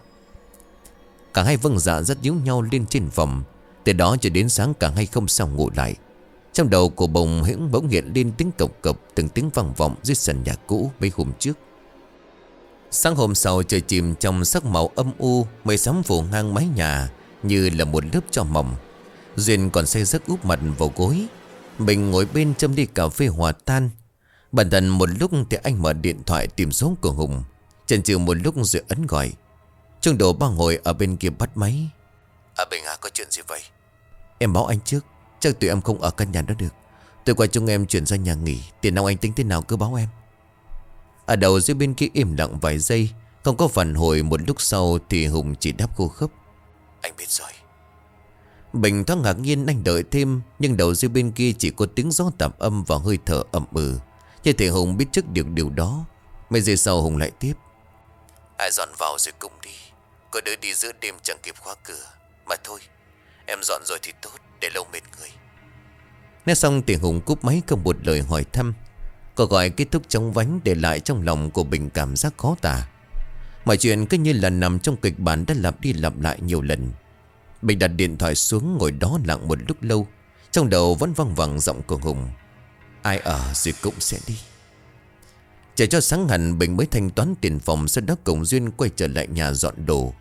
Cả hai vâng dạ rất díu nhau lên trên phòng. Từ đó cho đến sáng cả hai không sao ngủ lại. Trong đầu của Bồng hững bỗng hiện lên tiếng cộc cộc, từng tiếng vang vọng dưới sân nhà cũ mấy hôm trước. Sáng hôm sau trời chìm trong sắc màu âm u, mây xám phủ ngang mái nhà như là một lớp tro mỏng. Duyên còn say giấc úp mặt vào gối. Mình ngồi bên châm ly cà phê hòa tan. Bản thân một lúc thì anh mở điện thoại tìm số của Hùng. Chần chừ một lúc rồi ấn gọi. Trung Đồ ba ngồi ở bên kia bắt máy. Bình à, có chuyện gì vậy? Em báo anh trước, chắc tụi em không ở căn nhà đó được. Tôi qua chúng em chuyển ra nhà nghỉ. Tiền nào anh tính thế nào cứ báo em. Ở đầu dưới bên kia im lặng vài giây, không có phản hồi. Một lúc sau thì Hùng chỉ đáp khô khốc: anh biết rồi. Bình thoáng ngạc nhiên anh đợi thêm, nhưng đầu dưới bên kia chỉ có tiếng gió tạp âm và hơi thở ẩm ừ. Như thể Hùng biết trước được điều đó. Mấy giây sau Hùng lại tiếp: ai dọn vào rồi cũng đi. Có đứa đi giữa đêm chẳng kịp khóa cửa. Mà thôi, em dọn rồi thì tốt, để lâu mệt người. Nói xong thì Hùng cúp máy không một lời hỏi thăm. Cuộc gọi kết thúc chóng vánh, để lại trong lòng của Bình cảm giác khó tả. Mọi chuyện cứ như là nằm trong kịch bản đã lặp đi lặp lại nhiều lần. Bình đặt điện thoại xuống ngồi đó lặng một lúc lâu. Trong đầu vẫn văng vẳng giọng của Hùng: ai ở rồi cũng sẽ đi. Chờ cho sáng hẳn Bình mới thanh toán tiền phòng. Sau đó cùng Duyên quay trở lại nhà dọn đồ.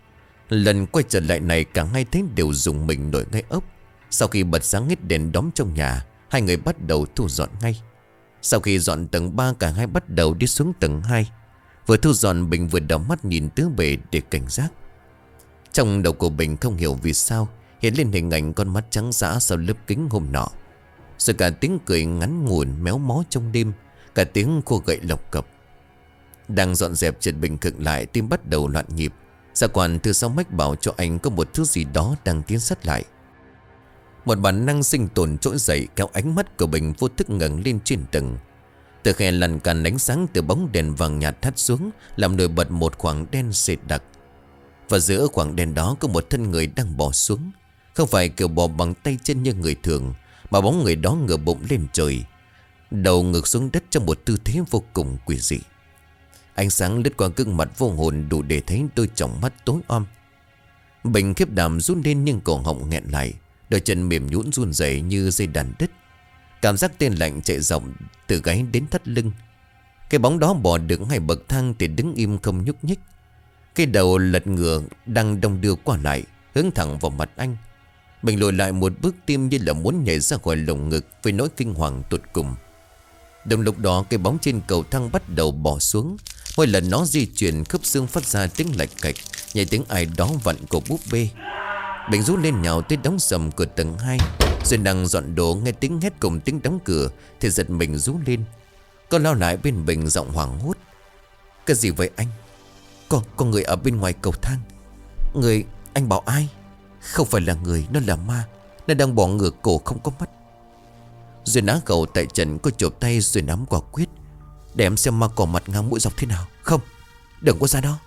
Lần quay trở lại này cả hai thấy đều dùng mình nổi ngay ốc. Sau khi bật sáng hết đèn đóm trong nhà, hai người bắt đầu thu dọn ngay. Sau khi dọn tầng 3, cả hai bắt đầu đi xuống tầng 2. Vừa thu dọn, Bình vừa đảo mắt nhìn tứ bề để cảnh giác. Trong đầu của Bình không hiểu vì sao hiện lên hình ảnh con mắt trắng dã sau lớp kính hôm nọ. Rồi cả tiếng cười ngắn ngủn méo mó trong đêm, cả tiếng khua gậy lộc cập. Đang dọn dẹp chợt Bình khựng lại, tim bắt đầu loạn nhịp. Gia quản từ sau mách bảo cho anh có một thứ gì đó đang tiến sát lại. Một bản năng sinh tồn trỗi dậy kéo ánh mắt của Bình vô thức ngẩng lên trên tầng. Từ khe lằn càn ánh sáng từ bóng đèn vàng nhạt hắt xuống, làm nổi bật một khoảng đen sệt đặc. Và giữa khoảng đèn đó có một thân người đang bò xuống. Không phải kiểu bò bằng tay chân như người thường, mà bóng người đó ngửa bụng lên trời, đầu ngược xuống đất trong một tư thế vô cùng quỷ dị. Ánh sáng lướt qua gương mặt vô hồn đủ để thấy đôi tròng mắt tối om. Bình khiếp đảm run lên nhưng cổ họng nghẹn lại, đôi chân mềm nhũn run rẩy như dây đàn đứt. Cảm giác tên lạnh chạy dọc từ gáy đến thắt lưng. Cái bóng đó bò được 2 bậc thang thì đứng im không nhúc nhích. Cái đầu lật ngửa đang đong đưa qua lại, hướng thẳng vào mặt anh. Bình lùi lại một bước, tim như là muốn nhảy ra khỏi lồng ngực với nỗi kinh hoàng tột cùng. Đồng lúc đó cái bóng trên cầu thang bắt đầu bỏ xuống. Mỗi lần nó di chuyển, khớp xương phát ra tiếng lạch cạch, nhảy tiếng ai đó vặn của búp bê. Bình rú lên nhào tới đóng sầm cửa tầng 2. Rồi đang dọn đồ nghe tiếng hét cùng tiếng đóng cửa thì giật mình rú lên. Con lao lại bên Bình giọng hoảng hốt. Cái gì vậy anh? Có người ở bên ngoài cầu thang. Người? Anh bảo ai? Không phải là người, nó là ma. Nó đang bỏ ngửa cổ không có mắt. Duyên á khẩu tại trần có chộp tay rồi nắm quả quyết. Để em xem ma cỏ mặt ngang mũi dọc thế nào. Không, đừng có ra đó.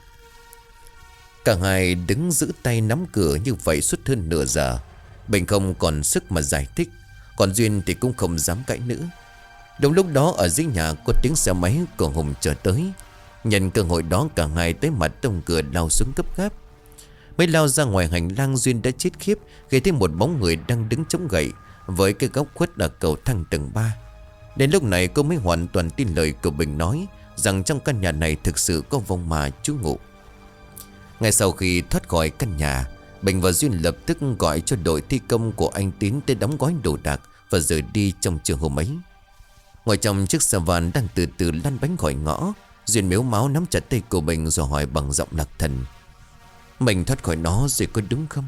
Cả hai đứng giữ tay nắm cửa như vậy suốt hơn nửa giờ. Bình không còn sức mà giải thích, còn Duyên thì cũng không dám cãi nữa. Đúng lúc đó ở dưới nhà có tiếng xe máy của Hùng chờ tới. Nhân cơ hội đó cả hai tới mặt tông cửa lao xuống gấp gáp. Mới lao ra ngoài hành lang, Duyên đã chết khiếp khi thấy một bóng người đang đứng chống gậy với cái góc khuất ở cầu thang tầng 3. Đến lúc này cô mới hoàn toàn tin lời của Bình nói rằng trong căn nhà này thực sự có vong ma trú ngụ. Ngay sau khi thoát khỏi căn nhà, Bình và Duyên lập tức gọi cho đội thi công của anh Tín tới đóng gói đồ đạc và rời đi trong trưa hôm ấy. Ngồi trong chiếc xe van đang từ từ lăn bánh khỏi ngõ, Duyên mếu máo nắm chặt tay của Bình rồi hỏi bằng giọng lạc thần. Mình thoát khỏi nó rồi có đúng không?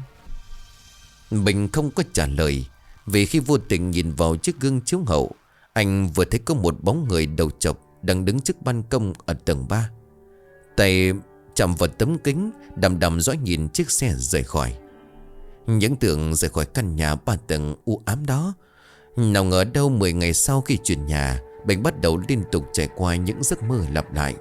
Bình không có trả lời, vì khi vô tình nhìn vào chiếc gương chiếu hậu, anh vừa thấy có một bóng người đầu chọc đang đứng trước ban công ở tầng 3. Tay chạm vào tấm kính, đăm đăm dõi nhìn chiếc xe rời khỏi. Những tưởng rời khỏi căn nhà 3 tầng u ám đó. Nào ngờ đâu 10 ngày sau khi chuyển nhà, Bình bắt đầu liên tục trải qua những giấc mơ lặp lại.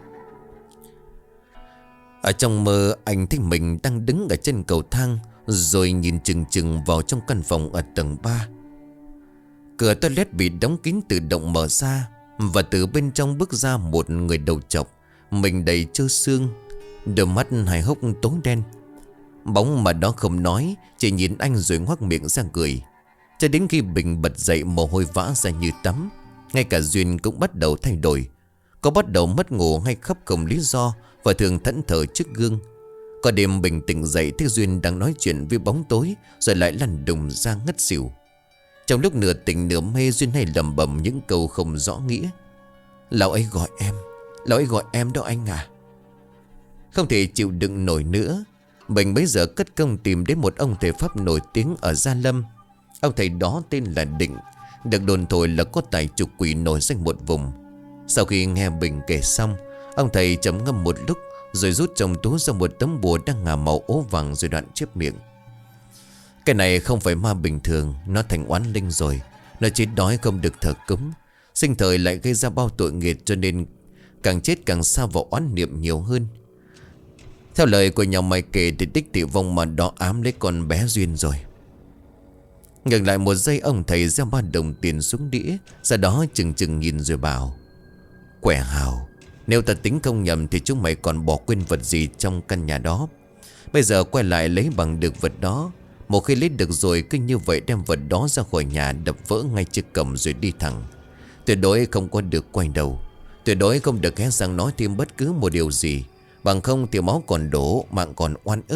Ở trong mơ, anh thấy mình đang đứng ở trên cầu thang, rồi nhìn chừng chừng vào trong căn phòng ở tầng 3. Cửa toilet bị đóng kín tự động mở ra, và từ bên trong bước ra một người đầu trọc, mình đầy trơ xương, đôi mắt hài hốc tối đen. Bóng mà đó không nói, chỉ nhìn anh rồi ngoác miệng ra cười. Cho đến khi Bình bật dậy, mồ hôi vã ra như tắm. Ngay cả Duyên cũng bắt đầu thay đổi. Có bắt đầu mất ngủ hay khóc không lý do, và thường thẫn thờ trước gương. Có đêm Bình tỉnh dậy thấy Duyên đang nói chuyện với bóng tối, rồi lại lăn đùng ra ngất xỉu. Trong lúc nửa tỉnh nửa mê, Duyên hay lẩm bẩm những câu không rõ nghĩa. Lão ấy gọi em đó anh à. Không thể chịu đựng nổi nữa, Bình bấy giờ cất công tìm đến một ông thầy pháp nổi tiếng ở Gia Lâm. Ông thầy đó tên là Định, được đồn thổi là có tài trục quỷ nổi danh một vùng. Sau khi nghe Bình kể xong, ông thầy trầm ngâm một lúc, rồi rút trong túi ra một tấm bùa đang ngả màu ố vàng, rồi đoạn chép miệng. Cái này không phải ma bình thường, nó thành oán linh rồi. Nó chết đói không được thờ cúng, sinh thời lại gây ra bao tội nghiệp, cho nên càng chết càng xa vào oán niệm nhiều hơn. Theo lời của nhà mày kể thì đích thị vong mà đó ám lấy con bé Duyên rồi. Ngừng lại một giây, ông thầy gieo 3 đồng tiền xuống đĩa, sau đó chừng chừng nhìn rồi bảo: Quẻ hào, nếu ta tính không nhầm thì chúng mày còn bỏ quên vật gì trong căn nhà đó. Bây giờ quay lại lấy bằng được vật đó. Một khi lấy được rồi, cứ như vậy đem vật đó ra khỏi nhà, đập vỡ ngay chiếc cổng rồi đi thẳng. Tuyệt đối không có được quay đầu, tuyệt đối không được hé răng nói thêm bất cứ một điều gì. Bằng không thì máu còn đổ, mạng còn oan ức,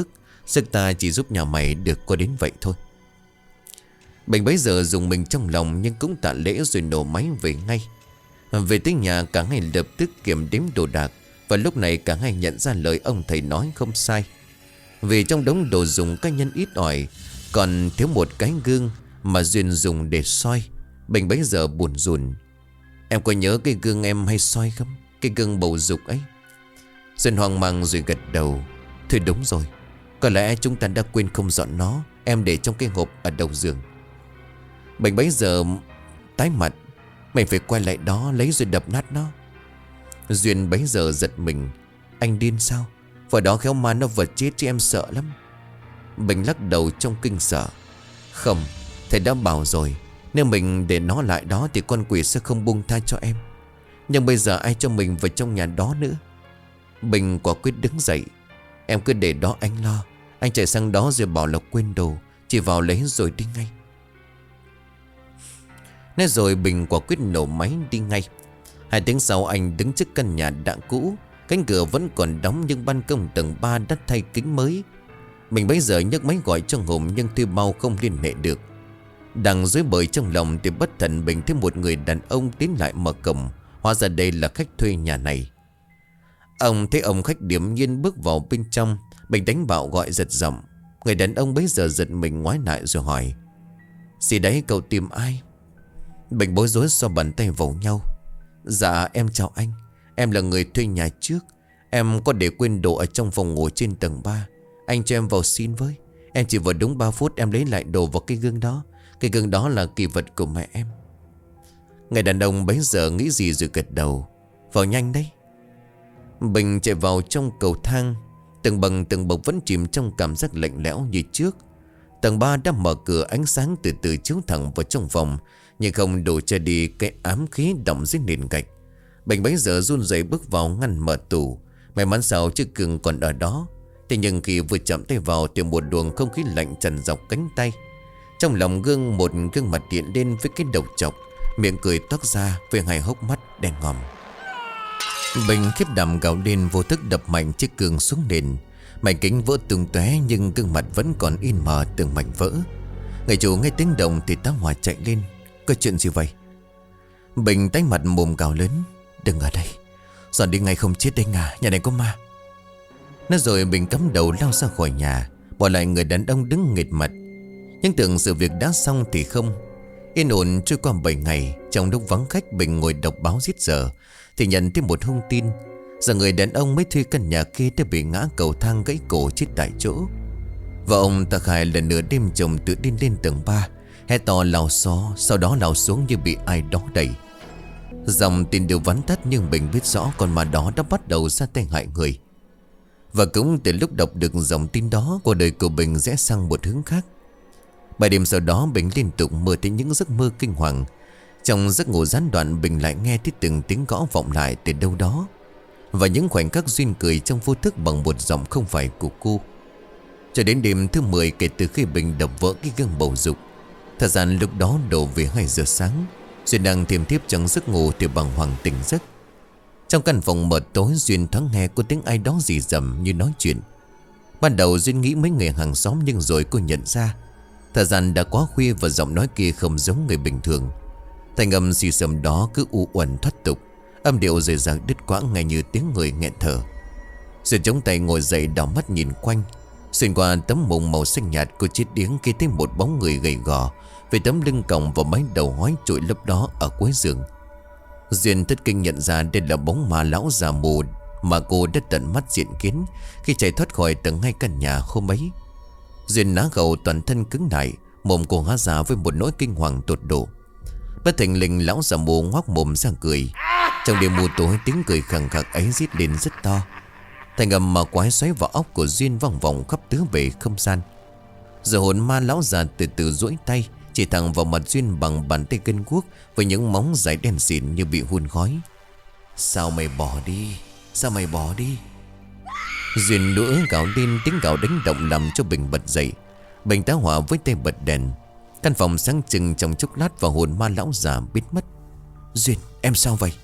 Sức ta chỉ giúp nhà mày được có đến vậy thôi. Bình bấy giờ dùng mình trong lòng, nhưng cũng tạ lễ rồi nổ máy về ngay. Về tới nhà cả hai lập tức kiểm đếm đồ đạc. Và lúc này cả hai nhận ra lời ông thầy nói không sai. Vì trong đống đồ dùng cá nhân ít ỏi còn thiếu một cái gương mà Duyên dùng để soi. Bình bấy giờ buồn rùn. Em có nhớ cái gương em hay soi không? Cái gương bầu dục ấy. Duyên hoang mang rồi gật đầu. Thôi đúng rồi, có lẽ chúng ta đã quên không dọn nó. Em để trong cái hộp ở đầu giường. Bình bấy giờ tái mặt. Mình phải quay lại đó lấy rồi đập nát nó. Duyên bấy giờ giật mình. Anh điên sao? Vào đó khéo ma nó vật chết chứ em sợ lắm. Bình lắc đầu trong kinh sợ. Không, thầy đã bảo rồi, nếu mình để nó lại đó thì con quỷ sẽ không buông tha cho em. Nhưng bây giờ ai cho mình vào trong nhà đó nữa? Bình quả quyết đứng dậy. Em cứ để đó anh lo. Anh chạy sang đó rồi bảo là quên đồ, chỉ vào lấy rồi đi ngay. Nói rồi Bình quả quyết nổ máy đi ngay. 2 tiếng sau anh đứng trước căn nhà đã cũ. Cánh cửa vẫn còn đóng nhưng ban công tầng 3 đã thay kính mới. Mình bấy giờ nhấc máy gọi cho Hùng nhưng Thuy Bao không liên hệ được. Đang rối bời trong lòng thì bất thần Bình thấy một người đàn ông tiến lại mở cổng. Hóa ra đây là khách thuê nhà này. Ông thấy ông khách điềm nhiên bước vào bên trong. Bình đánh bạo gọi giật giọng. Người đàn ông bấy giờ giật mình ngoái lại rồi hỏi: "Gì đấy, cậu tìm ai?" Bình bối rối xoa bàn tay vào nhau. "Dạ em chào anh. Em là người thuê nhà trước. Em có để quên đồ ở trong phòng ngủ trên tầng 3. Anh cho em vào xin với. Em chỉ vào đúng 3 phút em lấy lại đồ vào cái gương đó. Cái gương đó là kỳ vật của mẹ em." Người đàn ông bấy giờ nghĩ gì rồi gật đầu. "Vào nhanh đấy." Bình chạy vào trong cầu thang. Từng bậc vẫn chìm trong cảm giác lạnh lẽo như trước. Tầng 3 đã mở cửa, ánh sáng từ từ chiếu thẳng vào trong phòng, nhưng không đủ che đi cái ám khí đọng dưới nền gạch. Bình bấy giờ run rẩy bước vào ngăn mở tủ. May mắn sao chiếc gương còn ở đó. Thế nhưng khi vừa chạm tay vào thì một luồng không khí lạnh tràn dọc cánh tay. Trong lòng gương một gương mặt hiện lên với cái đầu chọc, miệng cười toát ra với 2 hốc mắt đen ngòm. Bình khiếp đảm gào lên, vô thức đập mạnh chiếc gương xuống nền. Mảnh kính vỡ tung tóe nhưng gương mặt vẫn còn in mờ từng mảnh vỡ. Người chủ nghe tiếng động thì tá hỏa chạy lên. "Có chuyện gì vậy?" Bình tái mặt mồm gào lớn: "Đừng ở đây, dọn đi ngay không chết đây à, nhà này có ma." Nói rồi Bình cắm đầu lao ra khỏi nhà, bỏ lại người đàn ông đứng nghệt mặt. Nhưng tưởng sự việc đã xong thì không. Yên ổn trôi qua 7 ngày. Trong lúc vắng khách, Bình ngồi đọc báo giết giờ thì nhận thêm một thông tin rằng người đàn ông mới thuê căn nhà kia đã bị ngã cầu thang gãy cổ chết tại chỗ. Và ông ta khai là nửa đêm chồng tự đi lên tầng 3, hét to lao xó, sau đó lao xuống như bị ai đó đẩy. Dòng tin đều vắn tắt nhưng Bình biết rõ con ma đó đã bắt đầu ra tay hại người. Và cũng từ lúc đọc được dòng tin đó, cuộc đời của Bình rẽ sang một hướng khác. 7 đêm sau đó Bình liên tục mơ thấy những giấc mơ kinh hoàng. Trong giấc ngủ gián đoạn, Bình lại nghe thấy từng tiếng gõ vọng lại từ đâu đó. Và những khoảnh khắc Duyên cười trong vô thức bằng một giọng không phải của cô. Cho đến đêm thứ 10 kể từ khi Bình đập vỡ cái gương bầu dục. Thời gian lúc đó đổ về 2 giờ sáng. Duyên đang thiêm thiếp trong giấc ngủ thì bàng hoàng tỉnh giấc. Trong căn phòng mờ tối, Duyên thoáng nghe có tiếng ai đó rì rầm như nói chuyện. Ban đầu Duyên nghĩ mấy người hàng xóm, nhưng rồi cô nhận ra thời gian đã quá khuya và giọng nói kia không giống người bình thường. Thanh âm xì xầm đó cứ u uẩn thoát tục, âm điệu rời rạc đứt quãng nghe như tiếng người nghẹn thở. Duyên chống tay ngồi dậy, đảo mắt nhìn quanh. Xuyên qua tấm mùng màu xanh nhạt, cô chết điếng khi thấy một bóng người gầy gò với tấm lưng còng và mái đầu hói trụi lấp đó ở cuối giường. Duyên thất kinh nhận ra đây là bóng ma lão già mù mà cô đã tận mắt diện kiến khi chạy thoát khỏi tầng 2 căn nhà hôm ấy. Duyên ná gầu, toàn thân cứng lại, mồm cô há ra với một nỗi kinh hoàng tột độ. Bất thình lình lão già mù ngoác mồm ra cười. Trong đêm mù tối, tiếng cười khẳng khặc ấy rít lên rất to. Thành âm mà quái xoáy vào óc của Duyên vòng vòng khắp tứ bề không gian. Giờ hồn ma lão già từ từ duỗi tay chỉ thẳng vào mặt Duyên bằng bàn tay gân guốc với những móng dài đen xịn như bị hun khói. "Sao mày bỏ đi? Sao mày bỏ đi?" Duyên nữa gào lên, tiếng gào đánh động làm cho Bình bật dậy. Bình tá hỏa với tay bật đèn. Căn phòng sáng trưng trong chốc lát và hồn ma lão già biến mất. "Duyên, em sao vậy?"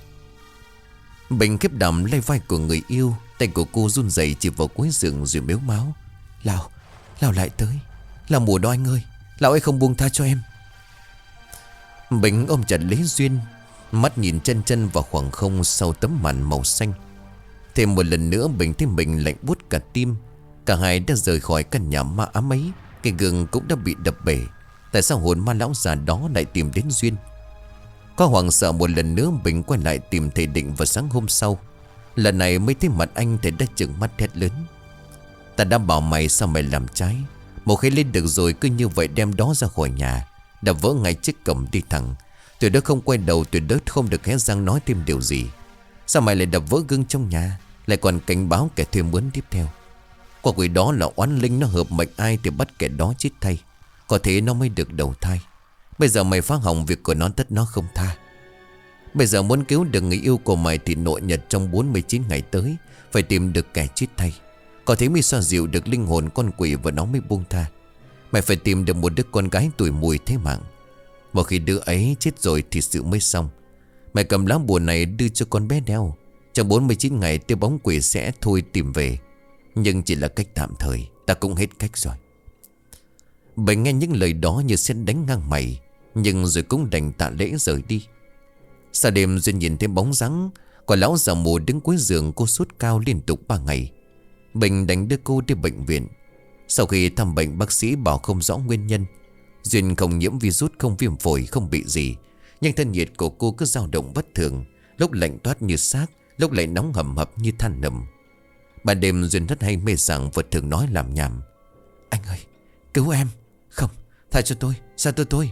Bình khiếp đảm lay vai của người yêu. Tay của cô run rẩy chỉ vào cuối giường rồi mếu máo: Lão lại tới. Là mùa đó anh ơi. Lão ấy không buông tha cho em. Bình ôm chặt lấy Duyên, mắt nhìn chân chân vào khoảng không sau tấm màn màu xanh. Thêm một lần nữa Bình thấy mình lạnh buốt cả tim. Cả hai đã rời khỏi căn nhà ma ám ấy. Cái gương cũng đã bị đập bể. Tại sao hồn ma lão già đó lại tìm đến Duyên? Có hoảng sợ một lần nữa, Bình quay lại tìm thầy Định vào sáng hôm sau. Lần này mới thấy mặt anh, thầy đã trừng mắt hét lớn: ta đã bảo mày, sao mày làm trái? Một khi lên được rồi cứ như vậy đem đó ra khỏi nhà, đập vỡ ngay chiếc cổng đi thẳng. Tuyệt đối không quay đầu, tuyệt đối không được hé răng nói thêm điều gì. Sao mày lại đập vỡ gương trong nhà, lại còn cảnh báo kẻ thuê mướn tiếp theo? Quả quỷ đó là oán linh, nó hợp mệnh ai thì bắt kẻ đó chết thay. Có thế nó mới được đầu thai. Bây giờ mày phá hỏng việc của nó, tất nó không tha. Bây giờ muốn cứu được người yêu của mày thì nội nhật trong 49 ngày tới phải tìm được kẻ chết thay. Có thế mới xoa dịu được linh hồn con quỷ và nó mới buông tha. Mày phải tìm được một đứa con gái tuổi mùi thế mạng. Một khi đứa ấy chết rồi thì sự mới xong. Mày cầm lá bùa này đưa cho con bé đeo. Trong 49 ngày tiêu bóng quỷ sẽ thôi tìm về. Nhưng chỉ là cách tạm thời, ta cũng hết cách rồi. Bình nghe những lời đó như sét đánh ngang mày, nhưng rồi cũng đành tạ lễ rời đi. Sau đêm Duyên nhìn thấy bóng dáng của lão già mù đứng cuối giường cô sốt cao liên tục 3 ngày. Bình đành đưa cô đi bệnh viện. Sau khi thăm bệnh, bác sĩ bảo không rõ nguyên nhân. Duyên không nhiễm virus, không viêm phổi, không bị gì. Nhưng thân nhiệt của cô cứ dao động bất thường, lúc lạnh toát như xác, lúc lại nóng hầm hập như than nầm. Ban đêm Duyên rất hay mê sảng và thường nói làm nhảm: anh ơi, cứu em. Không, tha cho tôi, sao tôi.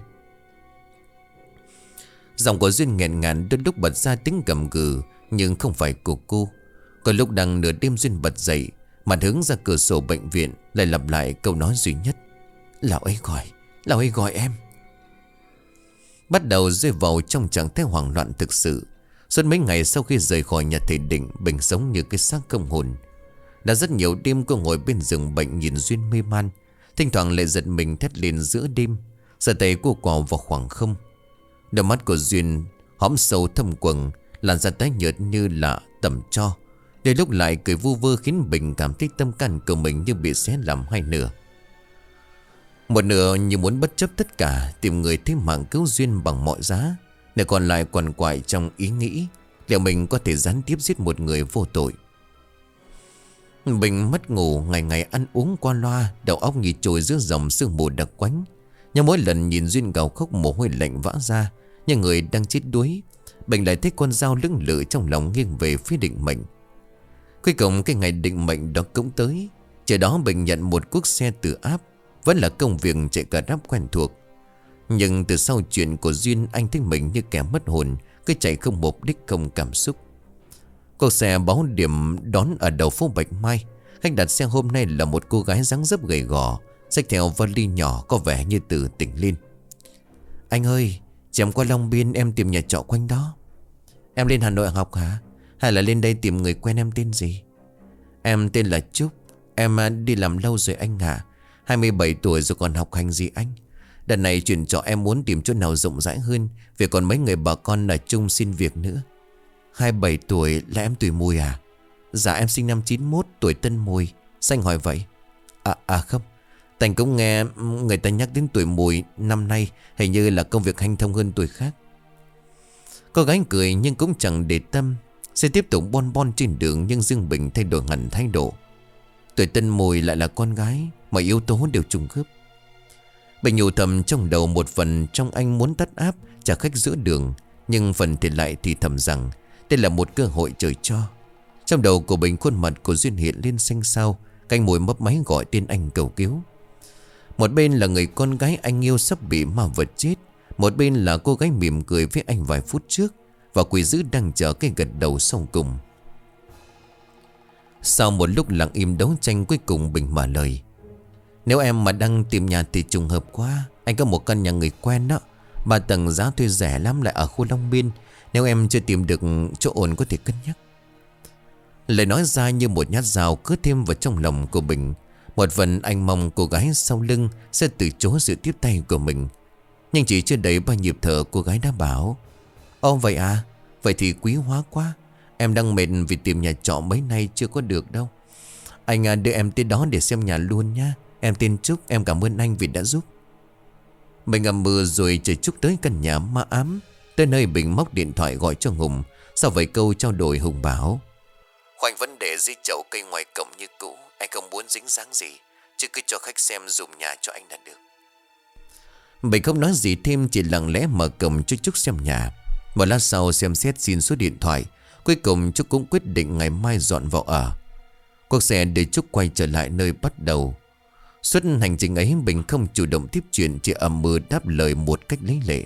Giọng của Duyên nghẹn ngàn, đôi lúc bật ra tiếng gầm gừ, nhưng không phải của cô. Có lúc đang nửa đêm Duyên bật dậy, mặt hướng ra cửa sổ bệnh viện, lại lặp lại câu nói duy nhất: lão ấy gọi em. Bắt đầu rơi vào trong trạng thái hoảng loạn thực sự. Suốt mấy ngày sau khi rời khỏi nhà thầy Định, Bình sống như cái xác không hồn. Đã rất nhiều đêm cô ngồi bên giường bệnh nhìn Duyên mê man, thỉnh thoảng lại giật mình thét lên giữa đêm. Giơ tay cô quào vào khoảng không. Đôi mắt của Duyên hõm sâu thâm quầng, làn da tái nhợt như là tẩm tro. Đôi lúc lại cười vu vơ khiến Bình cảm thấy tâm can của mình như bị xé làm hai nửa. Một nửa như muốn bất chấp tất cả, tìm người thế mạng cứu Duyên bằng mọi giá. Nửa còn lại quằn quại trong ý nghĩ liệu mình có thể gián tiếp giết một người vô tội. Bình mất ngủ, ngày ngày ăn uống qua loa, đầu óc như trôi giữa dòng sương mù đặc quánh. Nhưng mỗi lần nhìn Duyên gào khóc, mồ hôi lạnh vã ra như người đang chết đuối. Bình lại thấy con dao lưng lự trong lòng nghiêng về phía định mệnh. Cuối cùng cái ngày định mệnh đó cũng tới. Chờ đó Bình nhận một cuốc xe từ áp. Vẫn là công việc chạy cả ráp quen thuộc. Nhưng từ sau chuyện của Duyên, anh thấy mình như kẻ mất hồn, cứ chạy không mục đích, không cảm xúc. Cô xe báo điểm đón ở đầu phố Bạch Mai. Khách đặt xe hôm nay là một cô gái dáng dấp gầy gò, xách theo vali nhỏ có vẻ như từ tỉnh lên. Anh ơi, chị em qua Long Biên, em tìm nhà trọ quanh đó. Em lên Hà Nội học hả? Hay là lên đây tìm người quen? Em tên gì? Em tên là Trúc. Em đi làm lâu rồi anh ạ. 27 tuổi rồi còn học hành gì anh? Đợt này chuyển trọ em muốn tìm chỗ nào rộng rãi hơn, vì còn mấy người bà con ở chung xin việc nữa. 27 tuổi là em tuổi mùi à? Dạ em sinh năm 91, tuổi Tân Mùi. Sao anh hỏi vậy? Không, Thành cũng nghe người ta nhắc đến tuổi mùi năm nay hình như là công việc hanh thông hơn tuổi khác. Cô gái cười nhưng cũng chẳng để tâm. Sẽ tiếp tục bon bon trên đường, nhưng Dương Bình thay đổi hẳn thái độ. Tuổi Tân Mùi lại là con gái, mọi yếu tố đều trùng khớp. Bình nhủ thầm trong đầu, một phần trong anh muốn tắt áp trả khách giữa đường, nhưng phần thì lại thì thầm rằng đây là một cơ hội trời cho. Trong đầu của Bình, khuôn mặt của Duyên hiện lên xanh xao, canh mùi mấp máy gọi tên anh cầu cứu. Một bên là người con gái anh yêu sắp bị ma vật chết, một bên là cô gái mỉm cười với anh vài phút trước, và quỷ dữ đang chờ cái gật đầu sau cùng. Sau một lúc lặng im đấu tranh, cuối cùng Bình mở lời: nếu em mà đang tìm nhà thì trùng hợp quá. Anh có một căn nhà người quen đó, 3 tầng, giá thuê rẻ lắm, lại ở khu Long Biên. Nếu em chưa tìm được chỗ ổn có thể cân nhắc. Lời nói ra như một nhát dao cứa thêm vào trong lòng của Bình. Một phần anh mong cô gái sau lưng sẽ từ chối sự tiếp tay của mình, nhưng chỉ chưa đầy 3 nhịp thở, cô gái đã bảo: Ồ vậy à? Vậy thì quý hóa quá. Em đang mệt vì tìm nhà trọ mấy nay chưa có được đâu. Anh đưa em tới đó để xem nhà luôn nha. Em tên Trúc, em cảm ơn anh vì đã giúp. Bình ngầm mưa rồi chạy Trúc tới căn nhà ma ám. Tới nơi Bình móc điện thoại gọi cho Hùng. Sau vài câu trao đổi Hùng bảo: Khoanh vấn đề dưới chậu cây ngoài cổng như cũ. Anh không muốn dính dáng gì, chứ cứ cho khách xem dùm nhà cho anh là được. Bình không nói gì thêm, chỉ lặng lẽ mở cổng cho Trúc xem nhà. Một lát sau xem xét xin số điện thoại. Cuối cùng Trúc cũng quyết định ngày mai dọn vào ở. Cuộc xe để Trúc quay trở lại nơi bắt đầu. Suốt hành trình ấy Bình không chủ động tiếp chuyện, chỉ ậm ừ đáp lời một cách lấy lệ.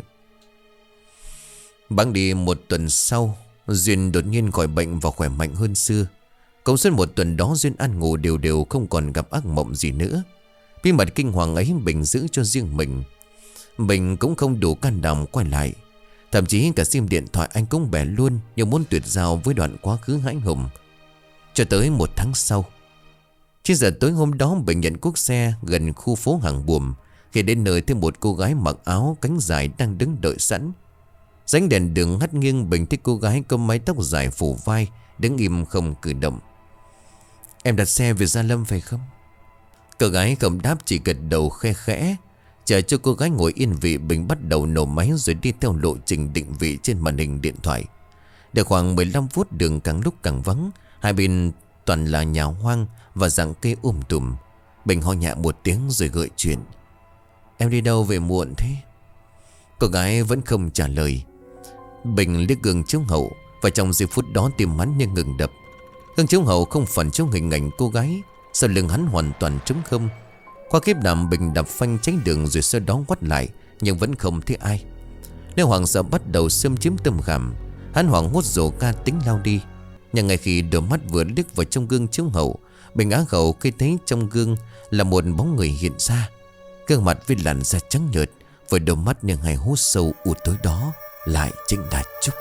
Bẵng đi một tuần sau, Duyên đột nhiên khỏi bệnh và khỏe mạnh hơn xưa. Cũng suốt một tuần đó Duyên ăn ngủ đều đều, không còn gặp ác mộng gì nữa. Bí mật kinh hoàng ấy Bình giữ cho riêng mình. Bình cũng không đủ can đảm quay lại. Thậm chí cả sim điện thoại anh cũng bẻ luôn, như muốn tuyệt giao với đoạn quá khứ hãi hùng. Cho tới một tháng sau, 9 giờ tối hôm đó Bình nhận cuốc xe gần khu phố Hàng Buồm. Khi đến nơi thêm một cô gái mặc áo cánh dài đang đứng đợi sẵn. Rãnh đèn đường hắt nghiêng, Bình thấy cô gái có mái tóc dài phủ vai, đứng im không cử động. Em đặt xe về Gia Lâm phải không? Cô gái không đáp, chỉ gật đầu khe khẽ. Chờ cho cô gái ngồi yên vị, Bình bắt đầu nổ máy rồi đi theo lộ trình định vị trên màn hình điện thoại. Được khoảng 15 phút đường càng lúc càng vắng. Hai bên toàn là nhà hoang và rặng cây tùm. Bình ho nhẹ một tiếng rồi gợi chuyện: Em đi đâu về muộn thế? Cô gái vẫn không trả lời. Bình liếc gương chiếu hậu, và trong giây phút đó tim hắn như ngừng đập. Gương chiếu hậu không phản chiếu hình ảnh cô gái. Sau lưng hắn hoàn toàn trống không. Qua kiếp đàm Bình đạp phanh tránh đường rồi sau đó quắt lại, nhưng vẫn không thấy ai. Nếu hoảng sợ bắt đầu xâm chiếm tâm khảm, hắn hoảng hốt rồ ga tính lao đi. Nhưng ngay khi đôi mắt vừa liếc vào trong gương chiếu hậu, Bình á khẩu khi thấy trong gương là một bóng người hiện ra. Gương mặt với làn da trắng nhợt, với đôi mắt như hai hố sâu u tối đó lại chính là Trúc.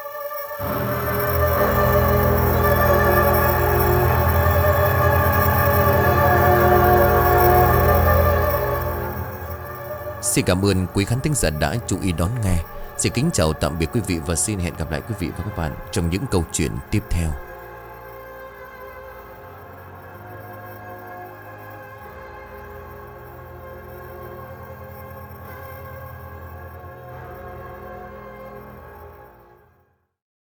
Xin cảm ơn quý khán thính giả đã chú ý đón nghe. Xin kính chào tạm biệt quý vị và xin hẹn gặp lại quý vị và các bạn trong những câu chuyện tiếp theo.